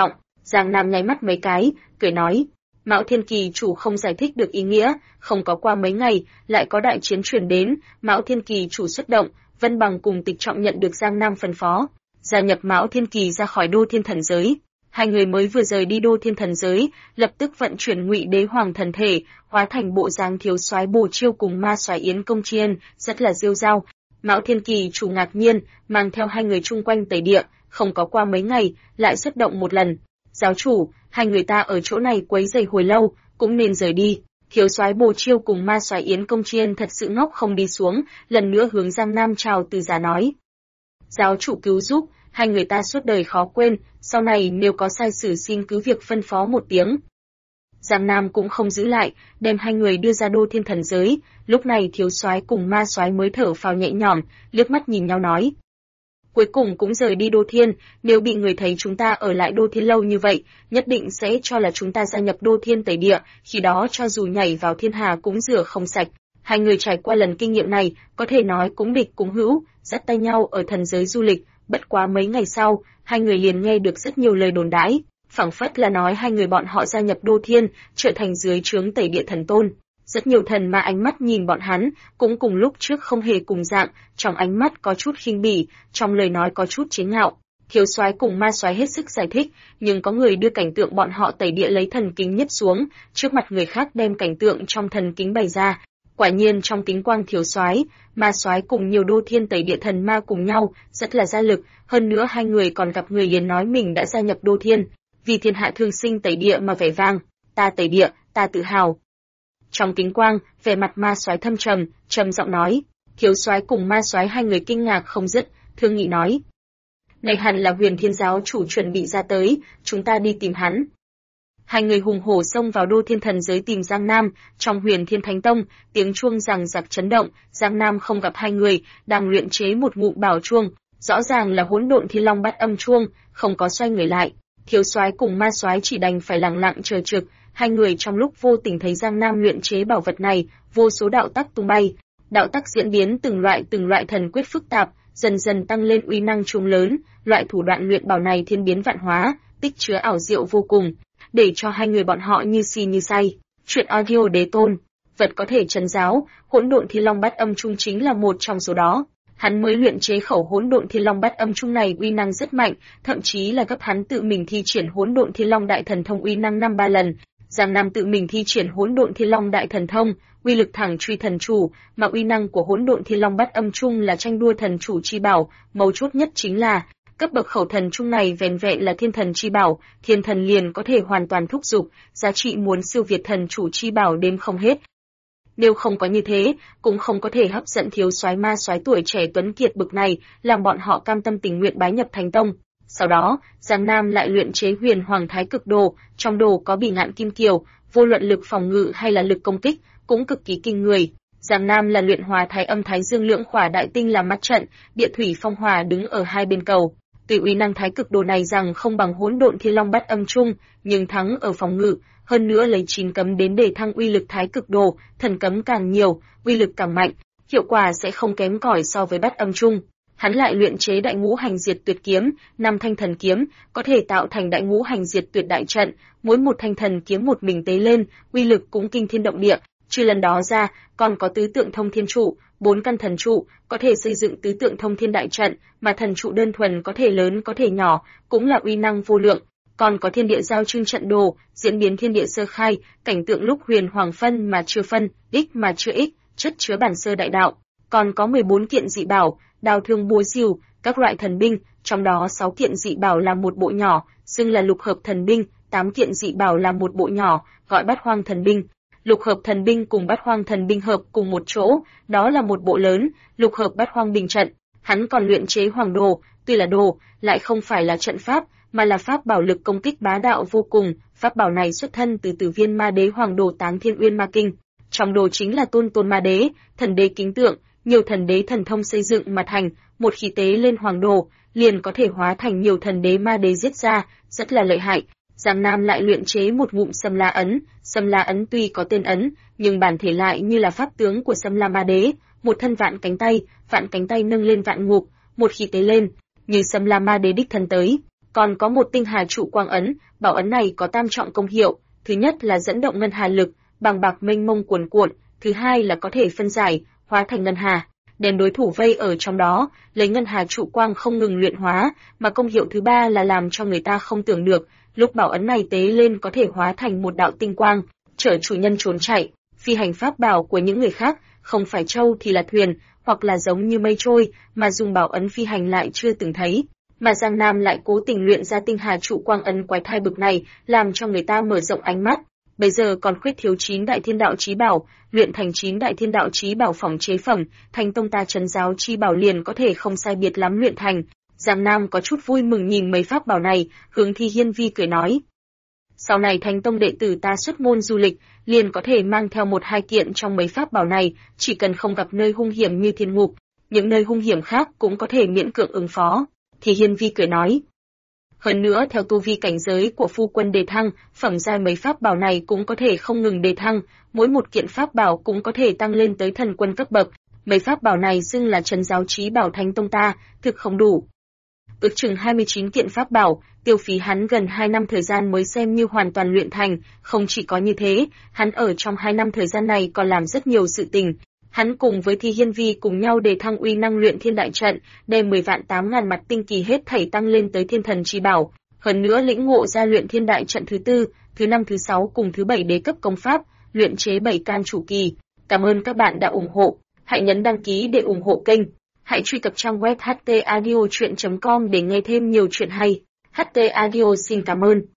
Giang Nam nháy mắt mấy cái, cười nói, Mạo Thiên Kỳ chủ không giải thích được ý nghĩa, không có qua mấy ngày, lại có đại chiến truyền đến, Mạo Thiên Kỳ chủ xuất động, Vân Bằng cùng Tịch Trọng nhận được Giang Nam phân phó, gia nhập Mạo Thiên Kỳ ra khỏi Đô Thiên Thần giới. Hai người mới vừa rời đi Đô Thiên Thần giới, lập tức vận chuyển Ngụy Đế Hoàng thần thể, hóa thành bộ dáng thiếu soái Bồ Chiêu cùng ma soái Yến Công Chiên, rất là rêu rao. Mạo Thiên Kỳ chủ ngạc nhiên, mang theo hai người chung quanh tẩy địa, không có qua mấy ngày, lại xuất động một lần. Giáo chủ, hai người ta ở chỗ này quấy rầy hồi lâu, cũng nên rời đi. Thiếu soái Bồ Chiêu cùng ma soái Yến Công Chiên thật sự ngốc không đi xuống, lần nữa hướng Giang Nam chào từ giả nói. Giáo chủ cứu giúp, hai người ta suốt đời khó quên, sau này nếu có sai sử xin cứ việc phân phó một tiếng. Giang Nam cũng không giữ lại, đem hai người đưa ra Đô Thiên Thần giới, lúc này thiếu soái cùng ma soái mới thở phào nhẹ nhõm, liếc mắt nhìn nhau nói. Cuối cùng cũng rời đi Đô Thiên, nếu bị người thấy chúng ta ở lại Đô Thiên lâu như vậy, nhất định sẽ cho là chúng ta gia nhập Đô Thiên Tẩy Địa, khi đó cho dù nhảy vào thiên hà cũng rửa không sạch. Hai người trải qua lần kinh nghiệm này, có thể nói cũng địch cũng hữu, dắt tay nhau ở thần giới du lịch, bất quá mấy ngày sau, hai người liền nghe được rất nhiều lời đồn đãi, phảng phất là nói hai người bọn họ gia nhập Đô Thiên, trở thành dưới trướng Tẩy Địa thần tôn. Rất nhiều thần mà ánh mắt nhìn bọn hắn, cũng cùng lúc trước không hề cùng dạng, trong ánh mắt có chút khinh bỉ, trong lời nói có chút chế ngạo. Thiếu soái cùng ma soái hết sức giải thích, nhưng có người đưa cảnh tượng bọn họ tẩy địa lấy thần kính nhất xuống, trước mặt người khác đem cảnh tượng trong thần kính bày ra. Quả nhiên trong kính quang thiếu soái, ma soái cùng nhiều Đô Thiên Tẩy Địa thần ma cùng nhau, rất là gia lực, hơn nữa hai người còn gặp người liền nói mình đã gia nhập Đô Thiên, vì thiên hạ thương sinh tẩy địa mà vẻ vang, ta tẩy địa, ta tự hào. Trong kính quang, vẻ mặt ma soái thâm trầm, trầm giọng nói, thiếu soái cùng ma soái hai người kinh ngạc không dứt, thương nghị nói. Này hẳn là Huyền Thiên giáo chủ chuẩn bị ra tới, chúng ta đi tìm hắn. Hai người hùng hổ xông vào Đô Thiên Thần giới tìm Giang Nam, trong Huyền Thiên Thánh Tông, tiếng chuông rằng rặc chấn động, Giang Nam không gặp hai người, đang luyện chế một ngụm bảo chuông, rõ ràng là Hỗn Độn Thiên Long Bát Âm chuông, không có xoay người lại. Thiếu soái cùng ma soái chỉ đành phải lặng lặng chờ trực, hai người trong lúc vô tình thấy Giang Nam luyện chế bảo vật này, vô số đạo tắc tung bay, đạo tắc diễn biến từng loại thần quyết phức tạp, dần dần tăng lên uy năng trùng lớn, loại thủ đoạn luyện bảo này thiên biến vạn hóa, tích chứa ảo diệu vô cùng, để cho hai người bọn họ như si như say. Chuyện audio đế tôn, vật có thể trấn giáo, Hỗn Độn Thiên Long Bát Âm Trung chính là một trong số đó. Hắn mới luyện chế khẩu Hỗn Độn Thiên Long Bát Âm Trung này uy năng rất mạnh, thậm chí là gấp hắn tự mình thi triển Hỗn Độn Thiên Long Đại Thần Thông uy năng 5-3 lần. Giang Nam tự mình thi triển Hỗn Độn Thiên Long Đại Thần Thông, uy lực thẳng truy thần chủ, mà uy năng của Hỗn Độn Thiên Long Bát Âm Trung là tranh đua thần chủ chi bảo, mấu chốt nhất chính là cấp bậc khẩu thần trung này vẻn vẹn là thiên thần chi bảo, thiên thần liền có thể hoàn toàn thúc giục, giá trị muốn siêu việt thần chủ chi bảo đếm không hết. Nếu không có như thế, cũng không có thể hấp dẫn thiếu soái ma soái tuổi trẻ tuấn kiệt bực này, làm bọn họ cam tâm tình nguyện bái nhập Thánh Tông. Sau đó, Giang Nam lại luyện chế Huyền Hoàng Thái Cực Đồ, trong đồ có Bỉ Ngạn Kim Kiều, vô luận lực phòng ngự hay là lực công kích, cũng cực kỳ kinh người. Giang Nam là luyện Hòa Thái Âm Thái Dương Lưỡng Khỏa Đại Tinh làm mắt trận, địa thủy phong hỏa đứng ở hai bên cầu. Tuy uy năng Thái Cực Đồ này rằng không bằng Hỗn Độn Thiên Long Bát Âm Trung, nhưng thắng ở phòng ngự, hơn nữa lấy 9 cấm đến để thăng uy lực Thái Cực Đồ, thần cấm càng nhiều, uy lực càng mạnh, hiệu quả sẽ không kém cỏi so với Bát Âm Trung. Hắn lại luyện chế Đại Ngũ Hành Diệt Tuyệt Kiếm, 5 thanh thần kiếm, có thể tạo thành Đại Ngũ Hành Diệt Tuyệt đại trận, mỗi một thanh thần kiếm một mình tế lên, uy lực cũng kinh thiên động địa. Trừ lần đó ra, còn có tứ tượng thông thiên trụ, 4 căn thần trụ, có thể xây dựng tứ tượng thông thiên đại trận, mà thần trụ đơn thuần có thể lớn có thể nhỏ, cũng là uy năng vô lượng. Còn có thiên địa giao trưng trận đồ, diễn biến thiên địa sơ khai, cảnh tượng lúc huyền hoàng phân mà chưa phân, ích mà chưa ích, chất chứa bản sơ đại đạo. Còn có 14 kiện dị bảo, đao thương búa rìu, các loại thần binh, trong đó 6 kiện dị bảo là một bộ nhỏ, xưng là lục hợp thần binh, 8 kiện dị bảo là một bộ nhỏ, gọi Bát Hoang thần binh. Lục hợp thần binh cùng Bát Hoang thần binh hợp cùng một chỗ, đó là một bộ lớn, lục hợp Bát Hoang bình trận. Hắn còn luyện chế Hoàng Đồ, tuy là đồ, lại không phải là trận pháp, mà là pháp bảo lực công kích bá đạo vô cùng. Pháp bảo này xuất thân từ Tử Viên Ma Đế Hoàng Đồ Táng Thiên Uyên Ma Kinh. Trong đồ chính là tôn ma đế, thần đế kính tượng, nhiều thần đế thần thông xây dựng mà thành, một khi tế lên Hoàng Đồ, liền có thể hóa thành nhiều thần đế ma đế giết ra, rất là lợi hại. Giang Nam lại luyện chế một ngụm Sâm La ấn tuy có tên ấn, nhưng bản thể lại như là pháp tướng của Sâm La Ma Đế, một thân vạn cánh tay nâng lên vạn ngục, một khi tế lên, như Sâm La Ma Đế đích thân tới, Còn có một tinh hà trụ quang ấn, bảo ấn này có tam trọng công hiệu, thứ nhất là dẫn động ngân hà lực, bằng bạc mênh mông cuồn cuộn, thứ hai là có thể phân giải, hóa thành ngân hà, đem đối thủ vây ở trong đó, lấy ngân hà trụ quang không ngừng luyện hóa, mà công hiệu thứ ba là làm cho người ta không tưởng được, lúc bảo ấn này tế lên có thể hóa thành một đạo tinh quang, chở chủ nhân trốn chạy, phi hành pháp bảo của những người khác, không phải trâu thì là thuyền, hoặc là giống như mây trôi, mà dùng bảo ấn phi hành lại chưa từng thấy. Mà Giang Nam lại cố tình luyện ra tinh hà trụ quang ấn quái thai bực này, làm cho người ta mở rộng ánh mắt. Bây giờ còn khuyết thiếu 9 đại thiên đạo chí bảo, luyện thành 9 đại thiên đạo chí bảo phỏng chế phẩm, thành tông ta trấn giáo chi bảo liền có thể không sai biệt lắm luyện thành. Giang Nam có chút vui mừng nhìn mấy pháp bảo này, hướng Thi Hiên Vi cười nói: sau này Thánh tông đệ tử ta xuất môn du lịch, liền có thể mang theo 1-2 kiện trong mấy pháp bảo này, chỉ cần không gặp nơi hung hiểm như thiên ngục, những nơi hung hiểm khác cũng có thể miễn cưỡng ứng phó. Thì Hiên Vi cười nói: hơn nữa theo tu vi cảnh giới của phu quân đề thăng, phẩm giai mấy pháp bảo này cũng có thể không ngừng đề thăng, mỗi một kiện pháp bảo cũng có thể tăng lên tới thần quân cấp bậc. Mấy pháp bảo này xưng là trấn giáo chí bảo Thánh tông ta, thực không đủ. Ước chừng 29 kiện pháp bảo, tiêu phí hắn gần 2 năm thời gian mới xem như hoàn toàn luyện thành, không chỉ có như thế, hắn ở trong 2 năm thời gian này còn làm rất nhiều sự tình. Hắn cùng với Thi Hiên Vi cùng nhau đề thăng uy năng luyện thiên đại trận, đem 10 vạn 8.000 mặt tinh kỳ hết thảy tăng lên tới thiên thần chi bảo, hơn nữa lĩnh ngộ ra luyện thiên đại trận thứ 4, thứ 5, thứ 6 cùng thứ 7 đế cấp công pháp, luyện chế 7 can chủ kỳ. Cảm ơn các bạn đã ủng hộ, hãy nhấn đăng ký để ủng hộ kênh. Hãy truy cập trang web htaudio.com để nghe thêm nhiều chuyện hay. HT Audio xin cảm ơn.